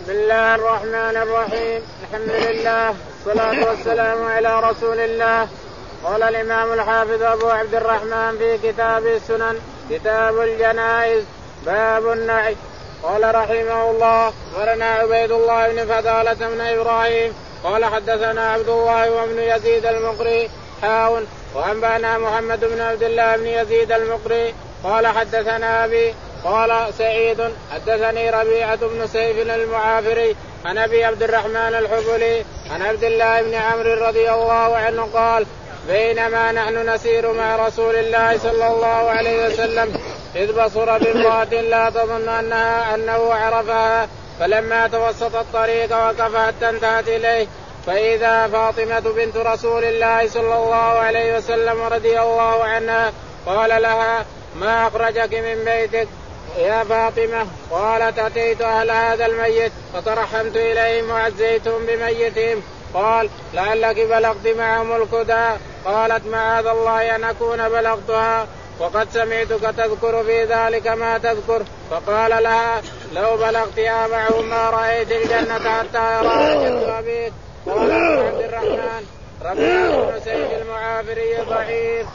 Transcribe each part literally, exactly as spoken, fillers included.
بسم الله الرحمن الرحيم. الحمد لله والصلاة والسلام على رسول الله. قال الإمام الحافظ أبو عبد الرحمن في كتاب السنن كتاب الجنائز باب النعي. قال رحمه الله ولنا عبيد الله بن فضالة بن إبراهيم قال حدثنا عبد الله وابن يزيد المقري حاون وأنبأنا محمد بن عبد الله بن يزيد المقري قال حدثنا أبي قال سعيد حدثني ربيعة بن سيف المعافري عن أبي عبد الرحمن الحبلي عن عبد الله بن عمرو رضي الله عنه قال بينما نحن نسير مع رسول الله صلى الله عليه وسلم إذ بصر بامرأة لا تظن أنها أنه عرفها فلما توسط الطريق وقف حتى انتهت إليه فإذا فاطمة بنت رسول الله صلى الله عليه وسلم رضي الله عنها قال لها ما أخرجك من بيتك يا فاطمة؟ قالت أتيت أهل هذا الميت فترحمت إليهم وعزيتهم بميتهم. قال لعلك بلغت معهم الكدى. قالت معاذ الله أن أكون بلغتها وقد سمعتك تذكر في ذلك ما تذكر. فقال لها لو بلغتها معهم ما رأيت الجنة حتى يراها جد أبيك. قال عبد الرحمن ربيعة بن سيف المعافري ضعيف.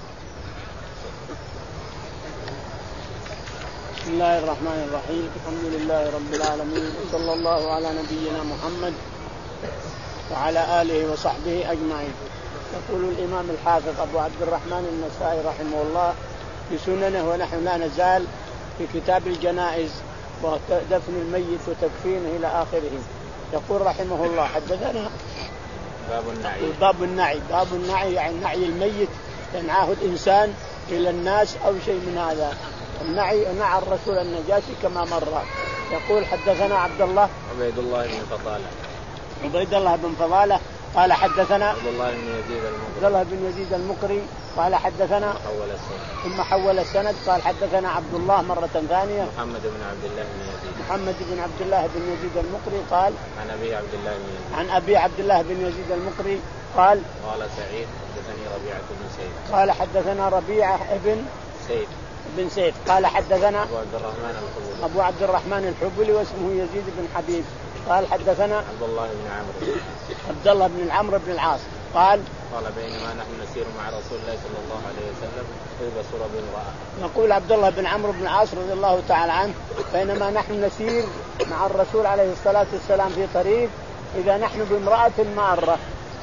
بسم الله الرحمن الرحيم. الحمد لله رب العالمين وصلى الله على نبينا محمد وعلى آله وصحبه أجمعين. يقول الإمام الحافظ أبو عبد الرحمن النسائي رحمه الله في سننه ونحن لا نزال في كتاب الجنائز ودفن الميت وتكفينه إلى آخره. يقول رحمه الله حدثنا باب النعي. باب النعي باب النعي يعني نعي الميت ينعاه الإنسان إلى الناس أو شيء من هذا. النعي نعى الرسول النجاشي كما مر. يقول حدثنا عبد الله عبيد الله بن فضالة عبيد الله بن فضالة قال حدثنا عبد الله بن يزيد المقري عبد الله بن يزيد المقري قال حدثنا حول السند ثم حول السند قال حدثنا عبد الله مرة ثانية محمد بن عبد الله بن يزيد محمد بن عبد الله بن يزيد المقري قال عن أبي عبد الله بن يزيد عن أبي عبد الله بن يزيد المقري قال قال سعيد حدثني ربيعة بن سيف قال حدثنا ربيعة ابن سيف بن سيف قال حدثنا أبو عبد الرحمن الحبلي أبو عبد الرحمن الحبلي واسمه يزيد بن حبيب قال حدثنا عبد الله بن عمرو عبد الله بن العمرو بن العاص قال قال بينما نحن نسير مع رسول الله صلى الله عليه وسلم إذ بصر بامرأة. يقول عبد الله بن عمرو بن العاص رضي الله تعالى عنه بينما نحن نسير مع الرسول عليه الصلاة والسلام في طريق إذا نحن بامرأة مارة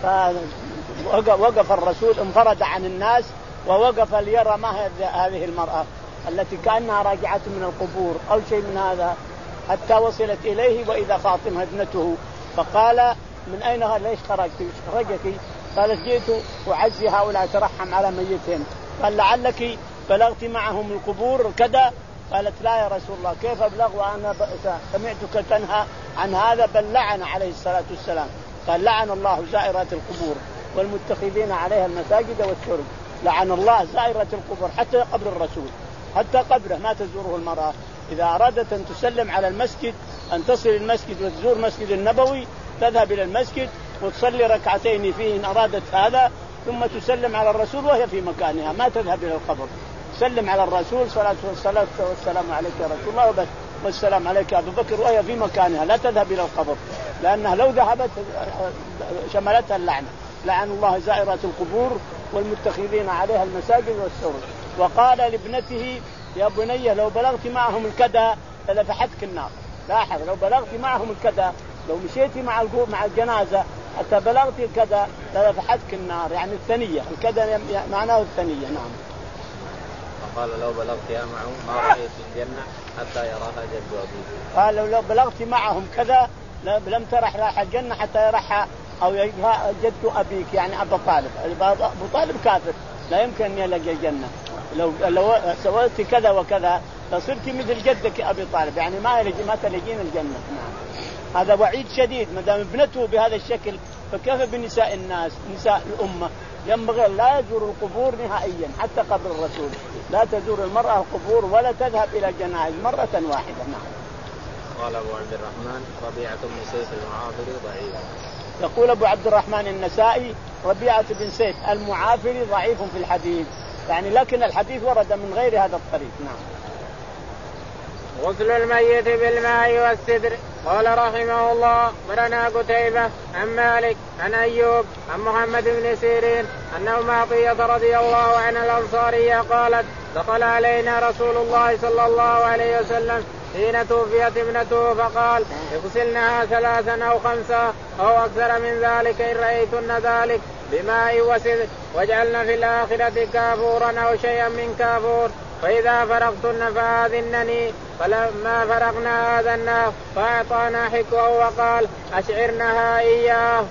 فوقف الرسول انفرد عن الناس ووقف ليرى ما هذه المرأة التي كأنها راجعة من القبور أو شيء من هذا حتى وصلت إليه وإذا فاطمة ابنته. فقال من أين ليش خرجت خرجتي؟ قالت جئت أعزي هؤلاء ترحم على ميتهم. قال لعلك بلغت معهم القبور كذا. قالت لا يا رسول الله كيف أبلغ وأنا سمعتك تنهى عن هذا بل لعن عليه الصلاة والسلام. قال لعن الله زائرات القبور والمتخذين عليها المساجد والسرج. لعن الله زائرة القبور حتى قبر الرسول حتى قبره ما تزوره المرأة. إذا أرادت أن تسلم على المسجد أن تصل المسجد وتزور مسجد النبوي تذهب إلى المسجد وتصلي ركعتين فيه إن أرادت هذا ثم تسلم على الرسول وهي في مكانها ما تذهب إلى القبر. سلم على الرسول صلاة والسلام والسلام عليك يا رسول الله وبس والسلام عليك يا أبو بكر وهي في مكانها لا تذهب إلى القبر لأنها لو ذهبت شملتها اللعنة. لعن الله زائرات القبور والمتخذين عليها المساجد والسرج. وقال لابنته يا بني لو بلغت معهم الكدى للفحتك النار. لاحظ لو بلغت معهم الكدى لو مشيتي مع مع الجنازة حتى بلغت الكدى للفحتك النار يعني الثنية. الكدى معناه الثنية. نعم. قال لو بلغتها معهم ما رأيت الجنة حتى يراها جد أبيك. قال لو بلغت معهم كذا لم ترح راح الجنة حتى يرحها أو يراها جد أبيك يعني أبو طالب. أبو طالب كافر لا يمكن أن يلقى الجنة. لو لو سويت كذا وكذا فصرت مثل جدك أبي طالب يعني ما يلقي ما تلقين الجنة. نعم. هذا وعيد شديد ما دام ابنته بهذا الشكل فكيف بنساء الناس نساء الأمة. ينبغي لا يزور القبور نهائيا حتى قبر الرسول لا تزور المرأة القبور ولا تذهب إلى الجنائز مرة واحدة. نعم. قال أبو عبد الرحمن ربيعة بن سيف المعافري ضعيف. يقول أبو عبد الرحمن النسائي ربيعة بن سيف المعافري ضعيف في الحديث يعني لكن الحديث ورد من غير هذا الطريق. نعم. غسل الميت بالماء والسدر. قال رحمه الله برنا قتيبة عن مالك عن أيوب عن محمد بن سيرين أنه عطية رضي الله عنها الأنصارية قالت دخل علينا رسول الله صلى الله عليه وسلم حين توفيت ابنته فقال اغسلنها ثلاثا أو خمسا أو أكثر من ذلك إن رأيتن ذلك بماء وسدر واجعلن في الآخرة كافورا أو شيئا من كافور فإذا فرغتن فآذنني. فلما فرغنا آذنا فأعطانا حكوه وقال أشعرنها إياه.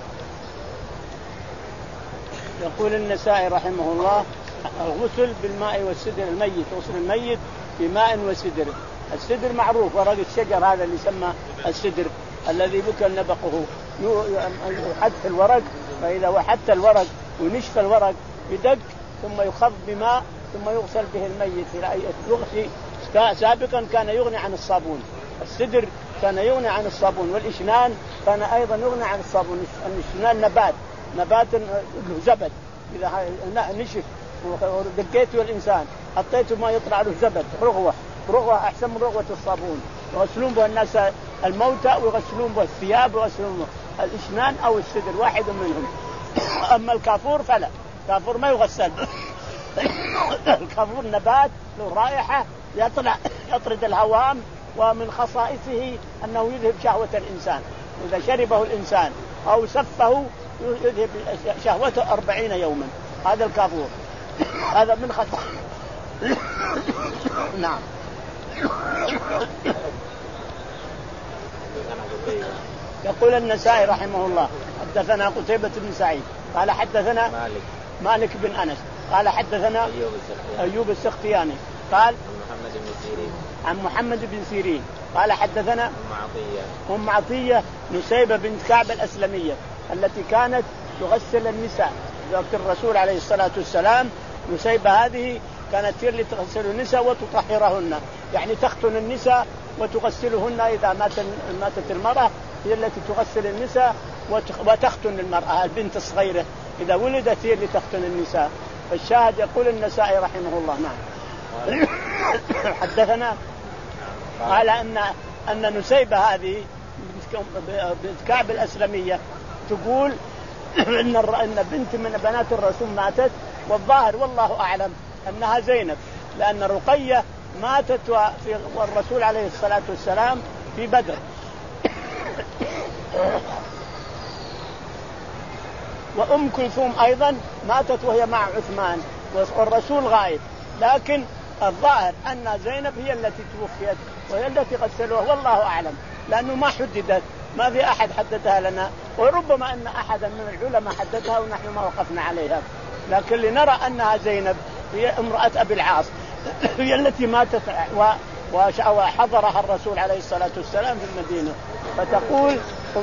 يقول النسائي رحمه الله الغسل بالماء والسدر الميت، غسل الميت بماء وسدر. السدر معروف ورق الشجر هذا اللي يسمى السدر الذي بكى نبقه يحدث الورق، فإذا وحدت الورق ونشف الورق بدق ثم يخض بماء ثم يغسل به الميت. يغسل سابقا كان يغني عن الصابون، السدر كان يغني عن الصابون، والإشنان كان أيضا يغني عن الصابون. الإشنان نبات نبات له زبد، إذا نشف ودقيته الإنسان حطيته ما يطلع له زبد رغوة، رغوة أحسن من رغوة الصابون. يغسلون به الناس الموتى ويغسلون به الثياب ويغسلون به الإشنان أو السدر واحد منهم. أما الكافور فلا، الكافور ما يغسل. الكافور نبات له رائحة يطلع يطرد الهوام، ومن خصائصه أنه يذهب شهوة الإنسان، إذا شربه الإنسان أو سفه يذهب شهوته أربعين يوما. هذا الكافور، هذا من خصائصه. نعم. يقول النسائي رحمه الله حدثنا قتيبة بن سعيد قال حدثنا مالك مالك بن أنس قال حدثنا أيوب, أيوب السختياني قال محمد بن سيرين عن محمد بن سيرين قال حدثنا أم عطية أم عطية نسيبة بنت كعب الأسلمية التي كانت تغسل النساء وقت الرسول عليه الصلاة والسلام. نسيبة هذه كانت هي اللي تغسل النساء وتطهرهن، يعني تختن النساء وتغسلهن إذا ماتت المرأة، هي التي تغسل النساء وتختن المرأة. البنت الصغيرة إذا ولدت هي اللي تختن النساء. فالشاهد يقول النسائي رحمه الله نعم حدثنا قال أن أن نسيبة هذه بنت كعب الأسلمية تقول إن إن بنت من بنات الرسول ماتت، والظاهر والله أعلم أنها زينب، لأن رقية ماتت والرسول عليه الصلاة والسلام في بدر. وأم كلثوم أيضا ماتت وهي مع عثمان والرسول غايب، لكن الظاهر أن زينب هي التي توفيت وهي التي غسلوها، والله أعلم، لأنه ما حددت، ما في أحد حددها لنا، وربما أن أحدا من العلماء حددها ونحن ما وقفنا عليها، لكن لنرى أنها زينب هي امرأة أبي العاص هي التي ماتت وحضرها الرسول عليه الصلاة والسلام في المدينة. فتقول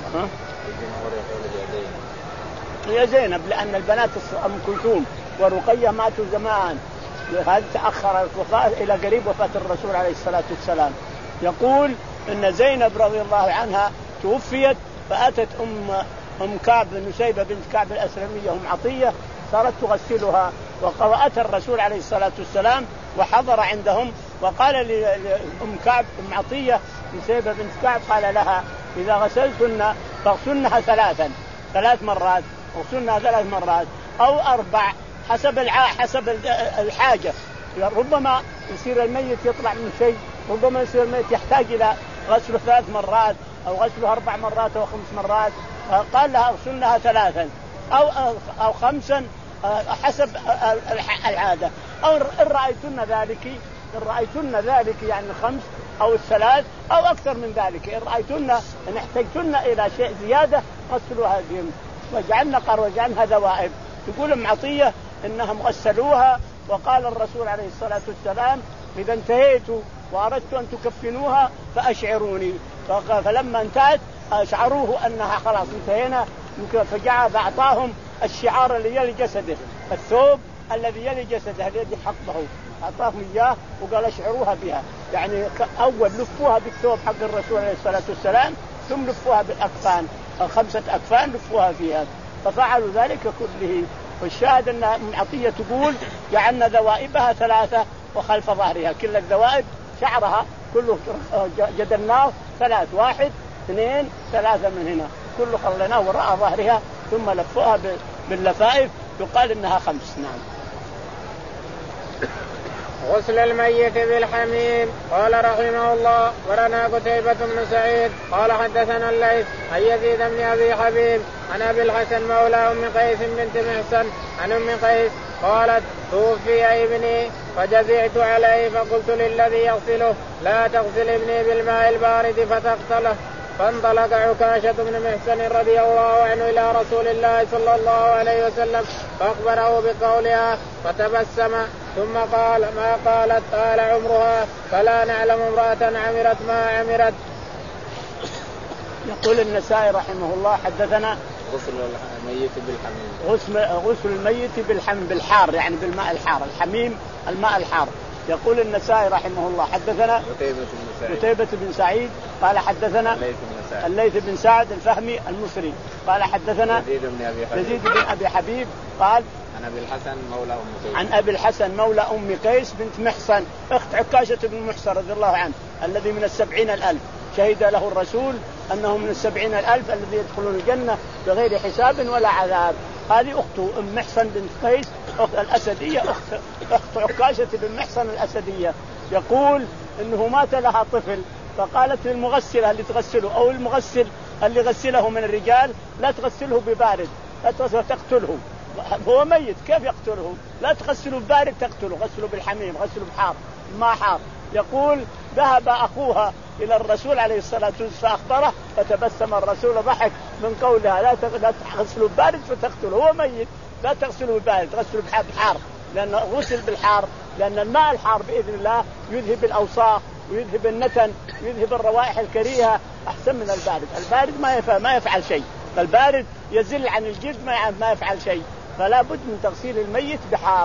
هي زينب لأن البنات أم كلثوم ورقية ماتوا زمان، هذا تأخر الوفاة إلى قريب وفاة الرسول عليه الصلاة والسلام. يقول إن زينب رضي الله عنها توفيت فأتت أم أم كعب نسيبة بنت كعب الأسلمية أم عطية صارت تغسلها، وقرأت الرسول عليه الصلاة والسلام وحضر عندهم، وقال لأم كعب أم عطية نسيبة بنت كعب قال لها إذا غسلتن فاغسلنها ثلاثا ثلاث مرات اغسلنها ثلاث مرات أو أربع حسب الع حسب الحاجة، ربما يصير الميت يطلع من شيء، ربما يصير الميت يحتاج إلى غسله ثلاث مرات أو غسله أربع مرات أو خمس مرات. قال لها اغسلنها ثلاثا أو أو خمسا حسب العادة، أو إن رأيتن ذلك إن رأيتن ذلك يعني خمس أو الثلاث أو أكثر من ذلك، إن رأيتن إن احتجتن إلى شيء زيادة غسلوها بهم وجعلنا قر وجعلنا ذوائب. تقول أم عطية إنهم غسلوها، وقال الرسول عليه الصلاة والسلام إذا انتهيتوا وأردت أن تكفنوها فأشعروني، فلما انتهت أشعروه أنها خلاص انتهينا، فجعل فأعطاهم الشعار اللي يلي جسده، الثوب الذي يلي جسده الذي حطه أعطاهم إياه وقال أشعروها بها، يعني أول لفوها بالثوب حق الرسول عليه الصلاة والسلام ثم لفوها بالأكفان خمسة أكفان لفوها فيها، ففعلوا ذلك كله. والشاهد أن أم عطية تقول جعلنا ذوائبها ثلاثة وخلف ظهرها، كل الذوائب شعرها كله جدلناه ثلاث، واحد اثنين ثلاثة من هنا، كله خليناه وراء ظهرها ثم لفوها باللفائف، يقال إنها خمس. نعم. غسل الميت بالحميم. قال رحمه الله ورنا قتيبة بن سعيد قال حدثنا الليث عن يزيد بن أبي حبيب عن أبي الحسن مولى أم قيس بنت محسن عن أم قيس قالت توفي ابني فجزعت عليه فقلت للذي يغسله لا تغسل ابني بالماء البارد فتغسله. فانطلق عكاشة بن محسن رضي الله عنه إلى رسول الله صلى الله عليه وسلم فأخبره بقولها فتبسم ثم قال ما قالت قال عمرها فلا نعلم امرأة عمرت ما عمرت. يقول النسائي رحمه الله حدثنا غسل الميت بالحميم. غسل غسل الميت بالحميم بالحار يعني بالماء الحار، الحميم الماء الحار. يقول النسائي رحمه الله حدثنا قتيبة بن سعيد قال حدثنا الليث بن سعد الفهمي المصري قال حدثنا يزيد بن أبي حبيب قال عن أبي الحسن مولى أم قيس عن أبي الحسن مولى أم قيس بنت محصن أخت عكاشة بن محصن رضي الله عنه الذي من السبعين الألف شهد له الرسول أنه من السبعين الألف الذي يدخلون الجنة بغير حساب ولا عذاب. هذه أخته أم محصن بنت قيس أخت الأسدية أخت أخت عكاشة بن محصن الأسدية. يقول إنه مات لها طفل فقالت للمغسلة اللي تغسله أو المغسل اللي غسله من الرجال لا تغسله ببارد لا تقتله، هو ميت كيف يقتله؟ لا تغسله ببارد تقتله، غسله بالحميم غسله بحار ما حار. يقول ذهب أخوها إلى الرسول عليه الصلاة والسلام فأخبره فتبسم الرسول ضحك من قولها لا تغسله ببارد فتقتله، هو ميت لا تغسله ببارد غسله بحار، لأن غسل بالحار لأن الماء الحار بإذن الله يذهب الأوساخ ويذهب النتن ويذهب الروائح الكريهة أحسن من البارد. البارد ما يفعل ما يفعل شيء، البارد يزل عن الجلد ما يفعل شيء. فلا بد من تغسيل الميت بحار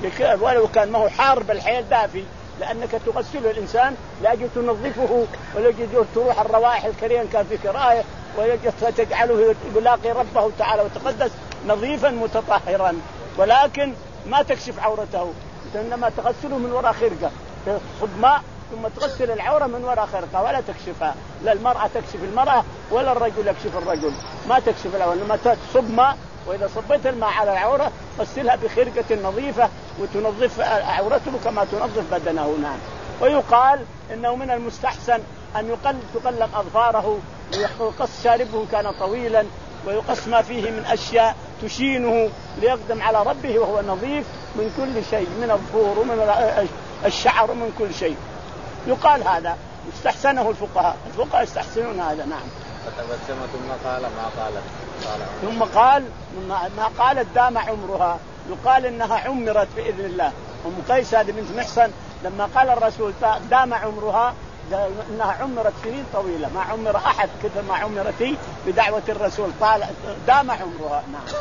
ولو كان ما هو حار بالحيل دافي، لأنك تغسله الإنسان لأجل تنظفه ولأجل تروح الروائح الكريهة إن كان في كراهة ولأجل تجعله يلاقي ربه تعالى وتقدس نظيفا متطهرا، ولكن ما تكشف عورته، إنما تغسله من وراء خرقة تصب ماء ثم تغسل العورة من وراء خرقة ولا تكشفها، لا المرأة تكشف المرأة ولا الرجل يكشف الرجل، ما تكشف العورة إنما تصب ماء، وإذا صبيت الماء على العورة غسلها بخرقة نظيفة وتنظف عورته كما تنظف بدنه. نعم. ويقال إنه من المستحسن أن يقل تقلم أظفاره ويقص شاربه كان طويلا ويقص ما فيه من أشياء تشينه ليقدم على ربه وهو نظيف من كل شيء من الظفور ومن الشعر ومن كل شيء. يقال هذا استحسنه الفقهاء، الفقهاء يستحسنون هذا. نعم. فتبسم ثم قال ما قالت قال ثم قال ما قالت دام عمرها، يقال إنها عمرت بإذن الله. أم قيس هذه بنت محصن لما قال الرسول دام عمرها إنها عمرت سنين طويلة، ما عمر أحد كثر ما عمرتي بدعوة الرسول، طال دام عمرها. نعم.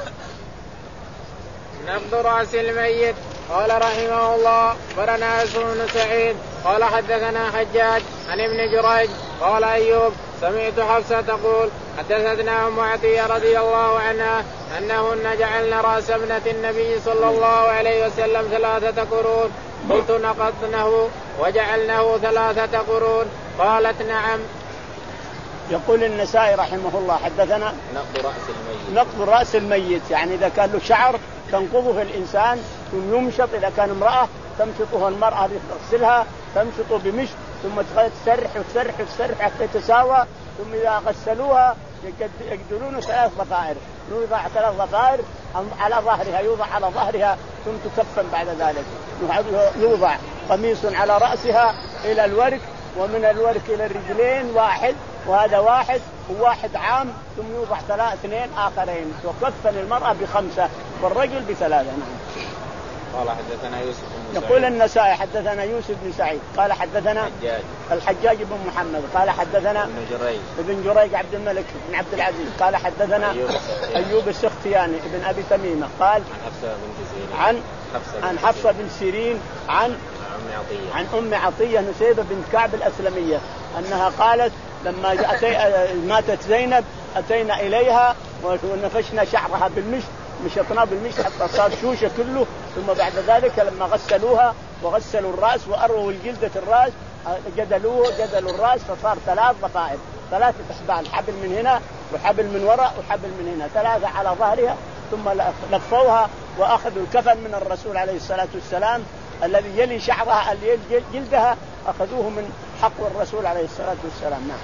نقض رأس الميت. قال رحمه الله برنا بن سعيد قال حدثنا حجاج عن ابن جريج قال أيوب سمعت حفصة تقول حدثتنا أم عطية رضي الله عنها أنهن جعلن رأس ابنة النبي صلى الله عليه وسلم ثلاثة قرون، قلت نقضنه وجعلنه ثلاثة قرون، قالت نعم. يقول النسائي رحمه الله حدثنا نقض رأس الميت. نقض رأس الميت يعني إذا كان له شعر تنقضه الإنسان ثم يمشط، إذا كان امرأة تمشطه المرأة تغسلها تمشطه بمشط ثم تسرح وتسرح وتسرح حتى تساوى، ثم إذا غسلوها يقدرون ثلاث ضفائر، يوضع ثلاث ضفائر على ظهرها، يوضع على ظهرها ثم تكفن بعد ذلك، يوضع قميص على رأسها إلى الورك ومن الورك إلى الرجلين واحد وهذا واحد وواحد عام، ثم يوضع ثلاث اثنين آخرين، وكفن المرأة بخمسة والرجل بثلاثة. نعم. قال حدثنا يوسف بن سعيد. يقول النسائي حدثنا يوسف بن سعيد قال حدثنا حجاج. الحجاج بن محمد قال حدثنا ابن جريج ابن جريج عبد الملك بن عبد العزيز قال حدثنا أيوب, أيوب السختياني ابن أبي تميمة قال عن حفصة بن سيرين عن عن حفصة بن سيرين عن عن أم عطية نسيبة بنت كعب الأسلمية أنها قالت لما ماتت زينب أتينا إليها ونفشنا شعرها بالمشط، مشطناه بالمشط حتى صار شوشة كله، ثم بعد ذلك لما غسلوها وغسلوا الرأس وأرووا الجلدة الرأس جدلوه جدلوا الراس فصار ثلاث ضفائر، ثلاثة أحبال، حبل من هنا وحبل من وراء وحبل من هنا، ثلاثة على ظهرها، ثم لفوها وأخذوا الكفن من الرسول عليه الصلاة والسلام الذي يلي شعرها اللي يلي جلدها، أخذوه من حق الرسول عليه الصلاة والسلام. نعم.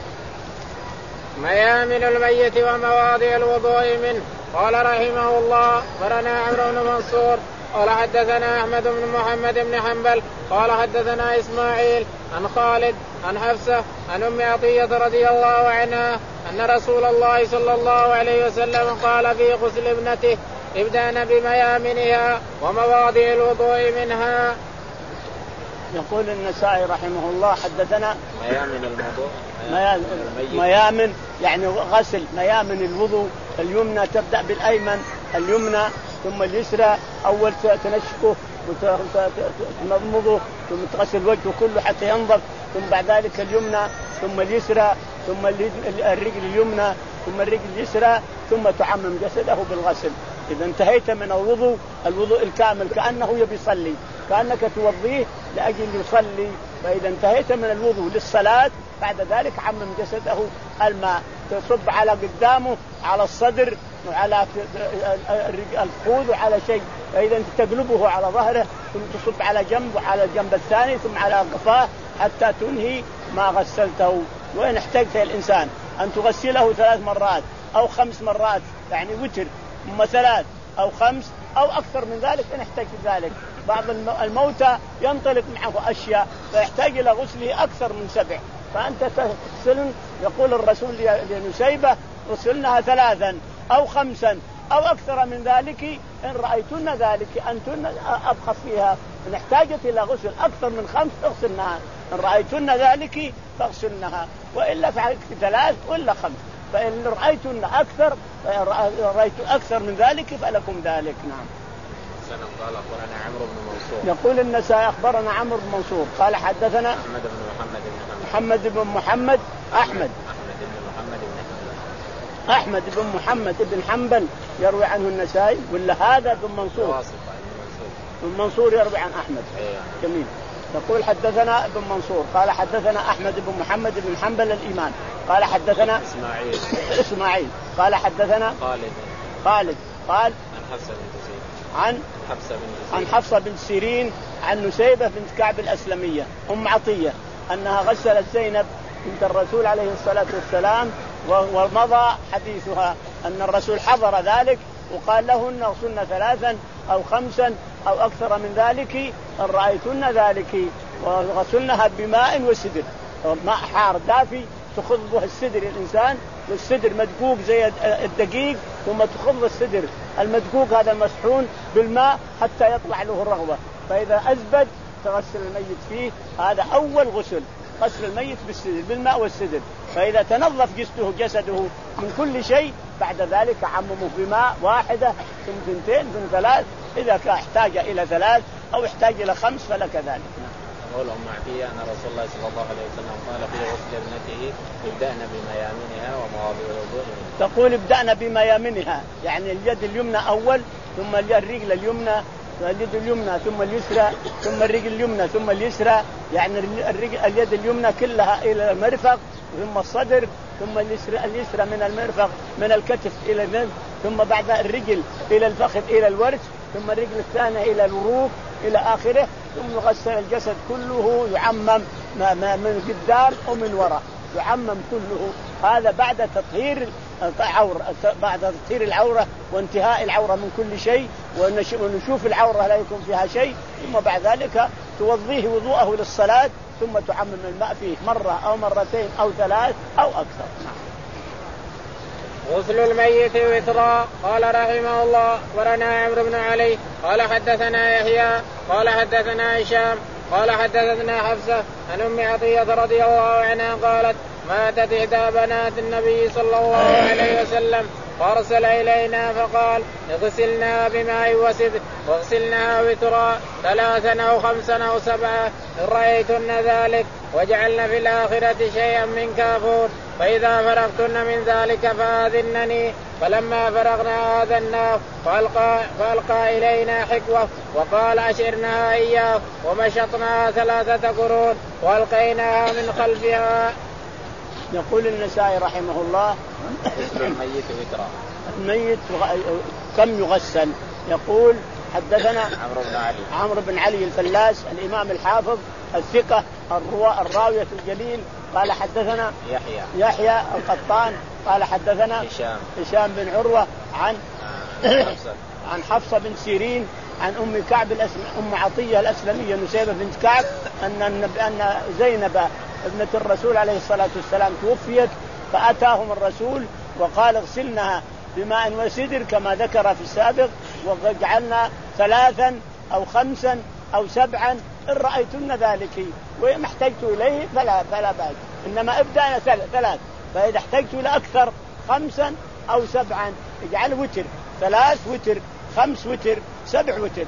ميامن الميت ومواضع الوضوء منه. قال رحمه الله أخبرنا عمرو بن منصور قال حدثنا أحمد بن محمد بن حنبل قال حدثنا إسماعيل عن خالد عن حفصة عن أم عطية رضي الله عنها أن رسول الله صلى الله عليه وسلم قال في غسل ابنته ابدأن بميامنها ومواضع الوضوء منها. يقول النسائي رحمه الله حدثنا ميامن الموضوع ميامن, ميامن يعني غسل ميامن الوضوء، اليمنى تبدأ بالأيمن، اليمنى ثم اليسرى، أول تنشفه وتمضمضه ثم تغسل وجهه كله حتى ينظف، ثم بعد ذلك اليمنى ثم اليسرى ثم الرجل اليمنى ثم الرجل اليسرى ثم تعمم جسده بالغسل. إذا انتهيت من الوضوء الوضوء الكامل كأنه يبي يصلي، كأنك توضيه لأجل يصلي، فإذا انتهيت من الوضوء للصلاة بعد ذلك عمم جسده الماء، تصب على قدامه على الصدر وعلى الفخذ وعلى شيء، فإذا تقلبه على ظهره ثم تصب على جنب وعلى الجنب الثاني ثم على قفاه حتى تنهي ما غسلته. وإن احتجت الإنسان أن تغسله ثلاث مرات أو خمس مرات يعني وتر ثم ثلاث أو خمس أو أكثر من ذلك إن احتجت ذلك. بعض الموتى ينطلق معه أشياء فيحتاج إلى غسله أكثر من سبع، فأنت تغسل. يقول الرسول لنسيبة غسلناها ثلاثا أو خمسا أو أكثر من ذلك إن رأيتن ذلك أنتن أبخص فيها، إن احتاجت إلى غسل أكثر من خمس اغسلنها، إن رأيتن ذلك فاغسلنها، وإلا فعلت ثلاث ولا خمس، فإن رأيتن أكثر رأيت أكثر من ذلك فلكم ذلك. نعم. قال أخبرنا عمرو بن منصور. يقول النسائي أخبرنا عمرو بن منصور قال حدثنا محمد بن محمد بن محمد بن محمد أحمد أحمد بن محمد بن حنبل أحمد بن محمد بن حنبل يروي عنه النسائي ولا هذا بن منصور؟ بن منصور يروي عن أحمد. جميل. يقول حدثنا ابن منصور قال حدثنا أحمد بن محمد بن حنبل الإمام قال حدثنا إسماعيل إسماعيل قال حدثنا خالد خالد قال عن حفصة بنت سيرين عن حفصة بنت عن حفصة بنت سيرين عن نسيبة بنت كعب الأسلمية أم عطية أنها غسلت زينب بنت الرسول عليه الصلاة والسلام، ومضى حديثها أن الرسول حضر ذلك وقال لهن اغسلن ثلاثا أو خمسا أو أكثر من ذلك إن رأيتن ذلك، وغسلنها بماء وسدر، ماء حار دافي تخض به السدر الإنسان، والسدر مدقوق زي الدقيق، ثم تخض السدر المدقوق هذا المسحون بالماء حتى يطلع له الرغوة، فإذا أزبد تغسل الميت فيه. هذا أول غسل، غسل الميت بالسدر بالماء والسدر، فإذا تنظف جسده جسده من كل شيء بعد ذلك عممه بماء واحدة ثم ثنتين ثم ثلاث، إذا كان احتاج إلى ثلاث أو احتاج إلى خمس فلك ذلك. قول أم عطية أن رسول الله صلى الله عليه وسلم قال في غسل ابنته ابدأنا بميامنها ومواضع الوضوء. تقول ابدأنا بميامنها يعني اليد اليمنى أول ثم الرجل اليمنى اليد اليمنى ثم اليسرى ثم الرجل اليمنى ثم اليسرى، يعني الرجل اليد اليمنى كلها إلى المرفق ثم الصدر ثم اليسرى اليسرى من المرفق من الكتف إلى الذنب، ثم بعد الرجل إلى الفخذ إلى الورج، ثم الرجل الثانية إلى الوروك إلى آخره، ثم غسل الجسد كله يعمم من قدام ومن وراء يعمم كله. هذا بعد تطهير العورة، بعد تطهير العورة وانتهاء العورة من كل شيء ونشوف العورة لا يكون فيها شيء، ثم بعد ذلك توضيه وضوءه للصلاة ثم تعمم الماء فيه مرة أو مرتين أو ثلاث أو أكثر. غسل الميت وترا. قال رحمه الله ورنا عمرو بن علي قال حدثنا يحيى قال حدثنا هشام قال حدثنا حفصة عن أم عطية رضي الله عنها قالت ماتت إحدى بنات النبي صلى الله عليه وسلم فأرسل إلينا فقال اغسلنا بماء وسدر واغسلناها وترا ثلاثا أو خمسا أو سبعا إن رأيتن ذلك وجعلنا في الآخرة شيئا من كافور، فإذا فرغتن من ذلك فآذنني فلما فرغنا آذناه فألقى, فألقى إلينا حكوة وقال أشعرنا إياه ومشطنا ثلاثة قرون وألقيناها من خلفها. يقول النسائي رحمه الله غسل الميت وترى الميت كم يغسل. يقول حدثنا عمرو بن علي عمرو بن علي الفلاس الإمام الحافظ الثقة الراوية الجليل قال حدثنا يحيى يحيى القطان قال حدثنا هشام هشام بن عروة عن حفصة عن حفصة بن سيرين عن أم كعب الأسلم أم عطية الأسلمية نسيبة بنت كعب أن أن زينب ابنة الرسول عليه الصلاة والسلام توفيت فأتاهم الرسول وقال اغسلنها بماء وسدر كما ذكر في السابق وجعلنا ثلاثا أو خمسا أو سبعا إن رأيتن ذلك وما احتجت إليه فلا فلا بأس إنما ابدأ ثلاث فإذا احتجت إلى أكثر خمسا أو سبعا اجعل وتر ثلاث وتر خمس وتر سبع وتر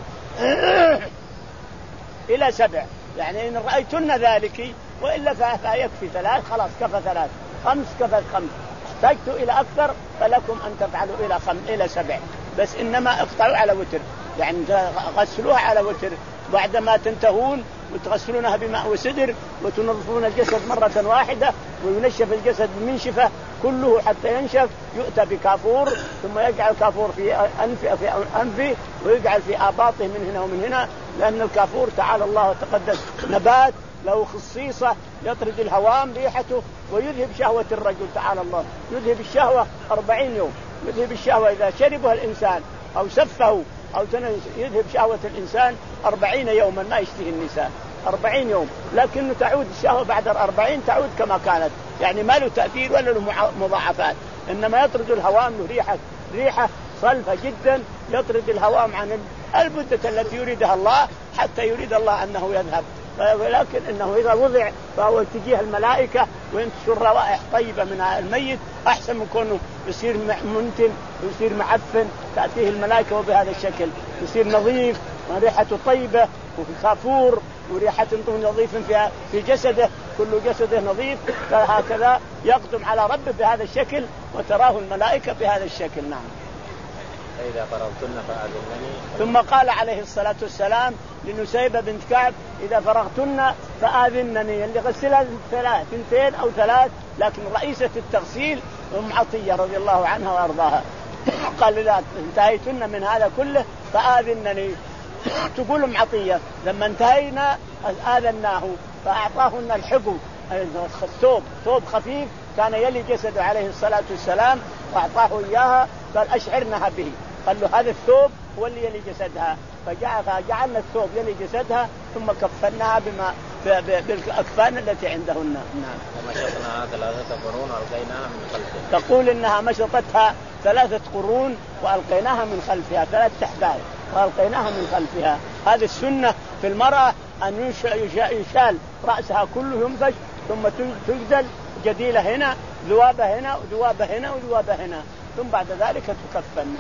إلى سبع يعني إن رأيتن ذلك وإلا فيكفي ثلاث خلاص كفى ثلاث خمس كفى خمس احتجت إلى أكثر فلكم أن تفعلوا إلى خم إلى سبع بس إنما اقطعوا على وتر يعني غسلوها على وتر بعدما تنتهون وتغسلونها بماء وسدر وتنظفون الجسد مرة واحدة وينشف الجسد بمنشفة كله حتى ينشف يؤتى بكافور ثم يجعل كافور في أنفه في أنفه ويجعل في آباطه من هنا ومن هنا لأن الكافور تعالى الله وتقدس نبات له خصيصة يطرد الهوام ريحته ويذهب شهوة الرجل تعالى الله يذهب الشهوة أربعين يوم يذهب الشهوة إذا شربها الإنسان أو سفه أو يذهب شهوة الإنسان أربعين يوما ما يشتهي النساء أربعين يوم لكن تعود الشهوة بعد الأربعين تعود كما كانت يعني ما له تأثير ولا له مضاعفات إنما يطرد الهوام له ريحة ريحة صلفة جدا يطرد الهوام عن المدة التي يريدها الله حتى يريد الله أنه يذهب ولكن إنه إذا وضع فهو تجيه الملائكة وينتشر روائح طيبة من الميت أحسن من كونه يصير منتن ويصير معفن تأتيه الملائكة وبهذا الشكل يصير نظيف وريحته طيبة وفي كافور وريحة نظيف فيها في جسده كل جسده نظيف فهكذا يقدم على ربه بهذا الشكل وتراه الملائكة بهذا الشكل. نعم. فإذا فرغتن فآذنني. ثم قال عليه الصلاة والسلام لنسيبة بنت كعب إذا فرغتن فآذنني اللي غسلها ثلاث اثنتين أو ثلاث لكن رئيسة التغسيل أم عطية رضي الله عنها وأرضاها قال إذا انتهيتن من هذا كله فآذنني. تقول أم عطية لما انتهينا آذناه فأعطاهن الحبو الثوب ثوب خفيف كان يلي جسده عليه الصلاة والسلام وأعطاه إياها قال أشعرنها به قال له هذا الثوب هو اللي يلي جسدها فجعلنا الثوب يلي جسدها ثم كفناها بما بالأكفان التي عندهن. نعم. ومشطنا ثلاثة قرون وألقيناها من خلفها. تقول إنها مشطتها ثلاثة قرون وألقيناها من خلفها ثلاث تحبال وألقيناها من خلفها. هذه السنة في المرأة أن يشال رأسها كله ينفش ثم تجدل جديلة هنا ذوابة هنا وذوابة هنا وذوابة هنا ثم بعد ذلك تكفن.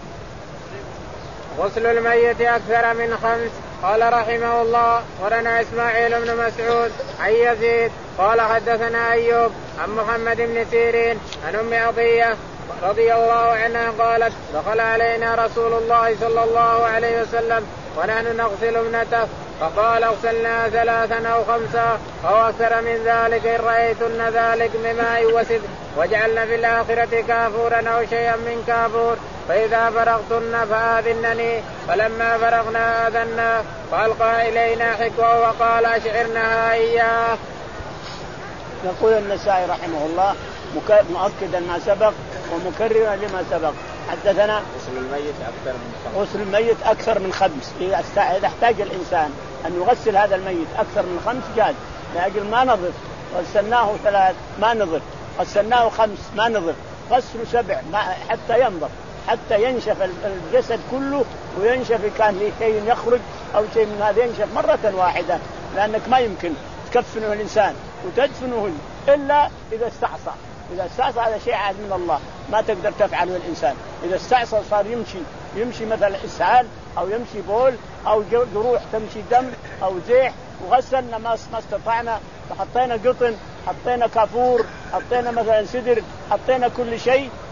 غسل الميت أكثر من خمس. قال رحمه الله ولنا إسماعيل بن مسعود عن يزيد قال حدثنا أيوب عن محمد بن سيرين عن أم عطية رضي الله عنها قالت دخل علينا رسول الله صلى الله عليه وسلم ونحن نغسل ابنته فقال اغسلنا ثلاثا أو خمسا أو أكثر من ذلك إن رأيتن ذلك بماء وسدر وجعلنا في الآخرة كافورا أو شيئا من كافور فإذا فرغتن فآذنني فلما فرغنا آذنا فألقى إلينا حكوة وقال أشعرنها إياه. يقول النسائي رحمه الله مؤكدا ما سبق ومكررا لما سبق حدثنا غسل الميت أكثر من خمس. غسل الميت أكثر من خمس إذا احتاج الإنسان أن يغسل هذا الميت أكثر من خمس جاز لأجل ما نظف غسلناه ثلاث ما نظف غسلناه خمس ما نظف غسل سبع ما حتى ينظف حتى ينشف الجسد كله وينشف كان شيء يخرج أو شيء من هذا ينشف مرة واحدة لأنك ما يمكن تكفنه الإنسان وتدفنه إلا إذا استعصى. إذا استعصى هذا شيء عاد من الله ما تقدر تفعله الإنسان. إذا استعصى صار يمشي يمشي مثلا إسهال أو يمشي بول أو جروح تمشي دم أو زيح وغسلنا ما ما استطعنا فحطينا قطن حطينا كافور حطينا مثلا سدر حطينا كل شيء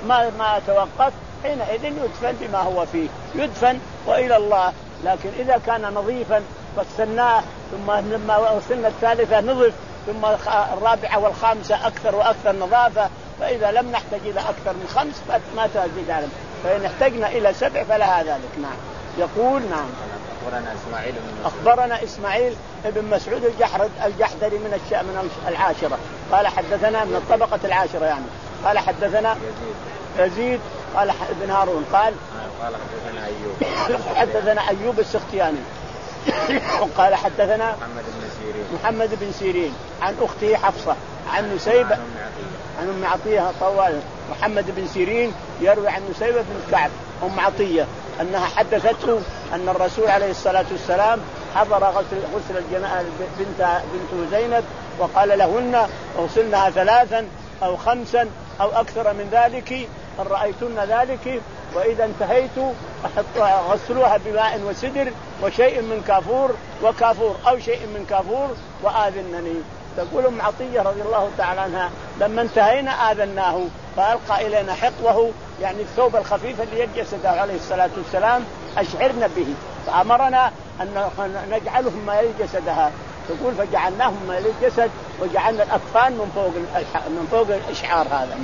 ما ما توقف حينئذ يدفن بما هو فيه يدفن وإلى الله. لكن إذا كان نظيفا غسلناه ثم لما وصلنا الثالثة نظف ثم الرابعة والخامسة أكثر وأكثر نظافة، فإذا لم نحتاج إلى أكثر من خمس ما تزيد علم، فإن احتجنا إلى سبع فلها ذلك. نعم. يقول نعم أخبرنا إسماعيل بن أخبرنا إسماعيل بن مسعود الجحرد الجحدري من الش... من العاشرة قال حدثنا من الطبقة العاشرة يعني قال حدثنا يزيد, يزيد قال ابن هارون قال قال حدثنا أيوب حدثنا أيوب السختياني قال حدثنا محمد بن سيرين محمد بن سيرين عن أخته حفصة عن نسيبة عن أم عطية طوال. محمد بن سيرين يروي عن نسيبة بن كعب أم عطية أنها حدثته أن الرسول عليه الصلاة والسلام حضر غسل غسل الجنازة بنت بنت زينب وقال لهن اغسلنها ثلاثا أو خمسا أو أكثر من ذلك إن رأيتن ذلك، وإذا انتهيت غسلوها بماء وسدر وشيء من كافور وكافور أو شيء من كافور وآذنني. تقول أم عطية رضي الله تعالى عنها لما انتهينا آذناه فألقى إلينا حقوه يعني الثوب الخفيف اللي يجسده عليه الصلاة والسلام أشعرنا به، فأمرنا أن نجعلهم ما يجسدها. تقول فجعلناهم ما يجسد وجعلنا الأكفان من فوق من فوق الإشعار هذا.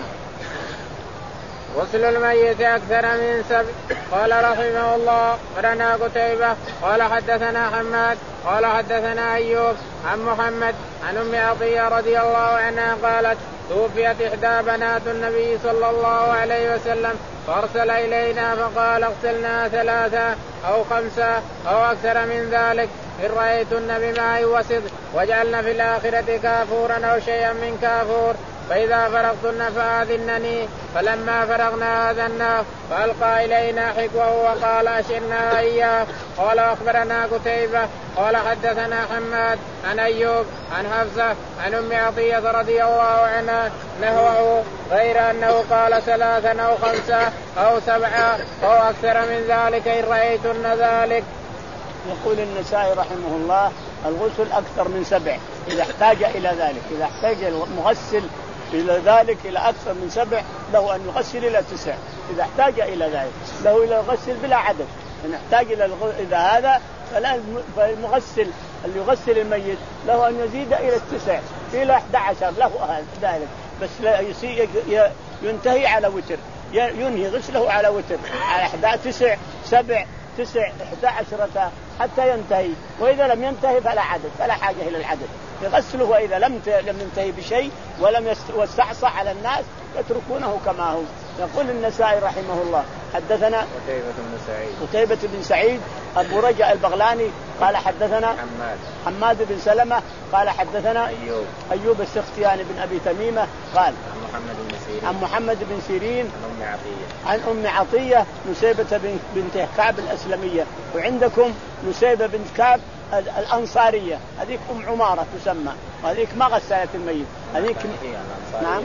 غسل الميت أكثر من سبع. قال رحمه الله قرنا قتيبة قال حدثنا حماد قال حدثنا أيوب عن محمد عن أم عطية رضي الله عنها قالت توفيت إحدى بنات النبي صلى الله عليه وسلم فأرسل إلينا فقال اغسلنا ثلاثة أو خمسة أو أكثر من ذلك إن رأيتن بماء وسد وجعلنا في الآخرة كافورا أو شيئا من كافور فإذا فرغتن فآذنني. فلما فرغنا آذناه فألقى إلينا حكوه وقال أشرنا إياه. قال أخبرنا قتيبة قال حدثنا حماد عن أيوب عن حفصة عن أم عطية رضي الله عنها نحوه غير أنه قال ثلاثا أو خمسة أو سبعة أو أكثر من ذلك إن رأيتن ذلك. يقول النسائي رحمه الله الغسل أكثر من سبع إذا احتاج إلى ذلك، إذا احتاج المغسل إلى ذلك إلى أكثر من سبع له أن يغسل إلى تسع، إذا احتاج إلى ذلك له إلى الغسل بلا عدد. إن احتاج إلى إذا هذا فالمغسل اللي يغسل الميت له أن يزيد إلى التسع إلى أحد عشر له ذلك، بس لا يصير ينتهي على وتر، ينهي غسله على وتر على أحد تسع سبع تسع إحدى عشرة حتى ينتهي، وإذا لم ينتهي فلا عدد فلا حاجة إلى العدد يغسله، وإذا لم لم ينتهي بشيء ولم يستعصى على الناس يتركونه كما هو. يقول النسائي رحمه الله حدثنا قتيبة بن سعيد قتيبة بن سعيد أبو رجاء البغلاني قال حدثنا حماد حماد بن سلمة قال حدثنا أيوب أيوب السختياني بن أبي تميمة قال عن محمد بن سيرين عن محمد بن سيرين عن أم عطية عن أم عطية نسيبة بنت كعب الأسلمية، وعندكم نسيبة بنت كعب الأنصارية هذيك أم عمارة تسمى، وهذيك ما غسلت الميت هذيك. نعم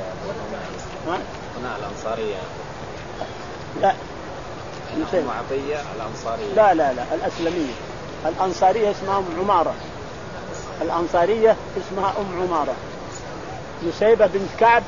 هنا الأنصارية لا أم عطية الأنصارية لا لا لا الأسلمية. الأنصارية اسمها أم عمارة، الأنصارية اسمها أم عمارة. نسيبة بنت كعب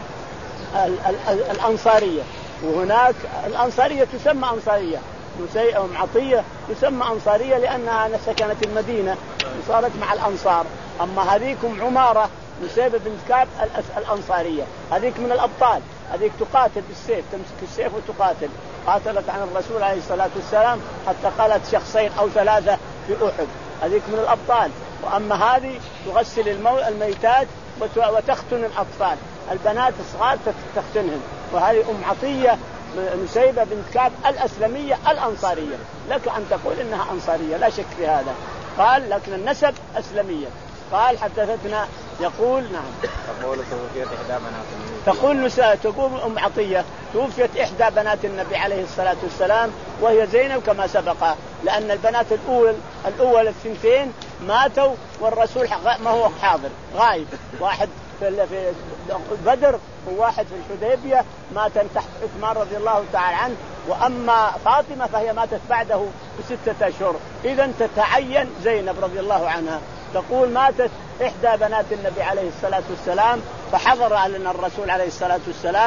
الأنصارية، وهناك الأنصارية تسمى أنصارية، نسيبة أم عطية تسمى أنصارية لأنها سكنت المدينة وصارت مع الأنصار. أما هذيك أم عمارة نسيبة بنت كعب الأنصارية هذيك من الأبطال، هذيك تقاتل بالسيف، تمسك السيف وتقاتل، قاتلت عن الرسول عليه الصلاة والسلام حتى قالت شخصين أو ثلاثة في أحد، هذيك من الأبطال. وأما هذه تغسل الميتات وتختن الأطفال، البنات الصغار تختنهم. وهذه أم عطية نسيبة بنت كعب الأسلمية الأنصارية، لك أن تقول إنها أنصارية لا شك في هذا. قال لكن النسب أسلمية. قال حدثتنا يقول نعم تقول توفيت إحدى بنات النبي تقول نساء تقول أم عطية توفيت إحدى بنات النبي عليه الصلاة والسلام وهي زينب كما سبق، لأن البنات الأول الأول الثنتين ماتوا والرسول ما هو حاضر غايب، واحد في بدر وواحد في الحديبية مات تحت عثمان رضي الله تعالى عنه، وأما فاطمة فهي ماتت بعده بستة أشهر. إذن تتعين زينب رضي الله عنها. تقول ماتت إحدى بنات النبي عليه الصلاة والسلام فحضر لنا الرسول عليه الصلاة والسلام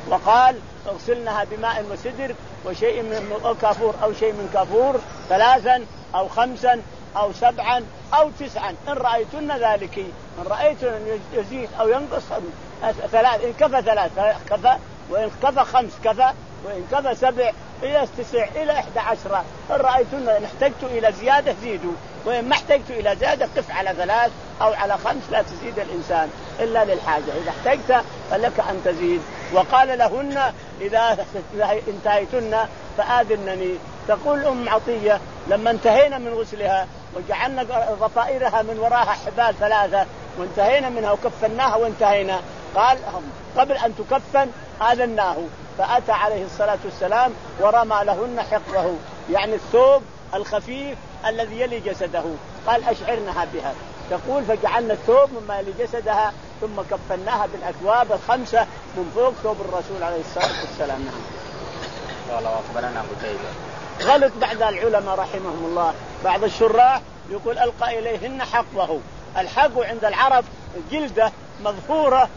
وقال اغسلنها بماء وسدر وشيء من كافور أو شيء من كافور ثلاثا أو خمسا أو سبعا أو تسعا إن رأيتن ذلك. إن رأيتن أن يزيد أو ينقص ثلاث، إن كفى ثلاث كفى، وإن كفى خمس كفى، وإن كفى سبع إلى تسع إلى إحدى عشرة. إن رأيتن إن احتجت إلى زيادة زيدوا، وإن ما احتجت إلى زيادة قف على ثلاث أو على خمس، لا تزيد الإنسان إلا للحاجة. إذا احتجت فلك أن تزيد. وقال لهن إذا انتهيتن فآذنني. تقول أم عطية لما انتهينا من غسلها وجعلنا ضفائرها من وراها حبال ثلاثة وانتهينا منها وكفناها وانتهينا، قال قبل أن تكفن آذناه، فأتى عليه الصلاة والسلام ورمى لهن حقه، يعني الثوب الخفيف الذي يلي جسده، قال أشعرنها بها. تقول فجعلنا الثوب مما يلي جسدها ثم كفناها بالأكواب الخمسة من فوق ثوب الرسول عليه الصلاة والسلام. نعم. قال وأخبرنا قتيبة. غلط بعض العلماء رحمهم الله، بعض الشراح يقول ألقى إليهن حقه. الحق عند العرب جلدة مظفورة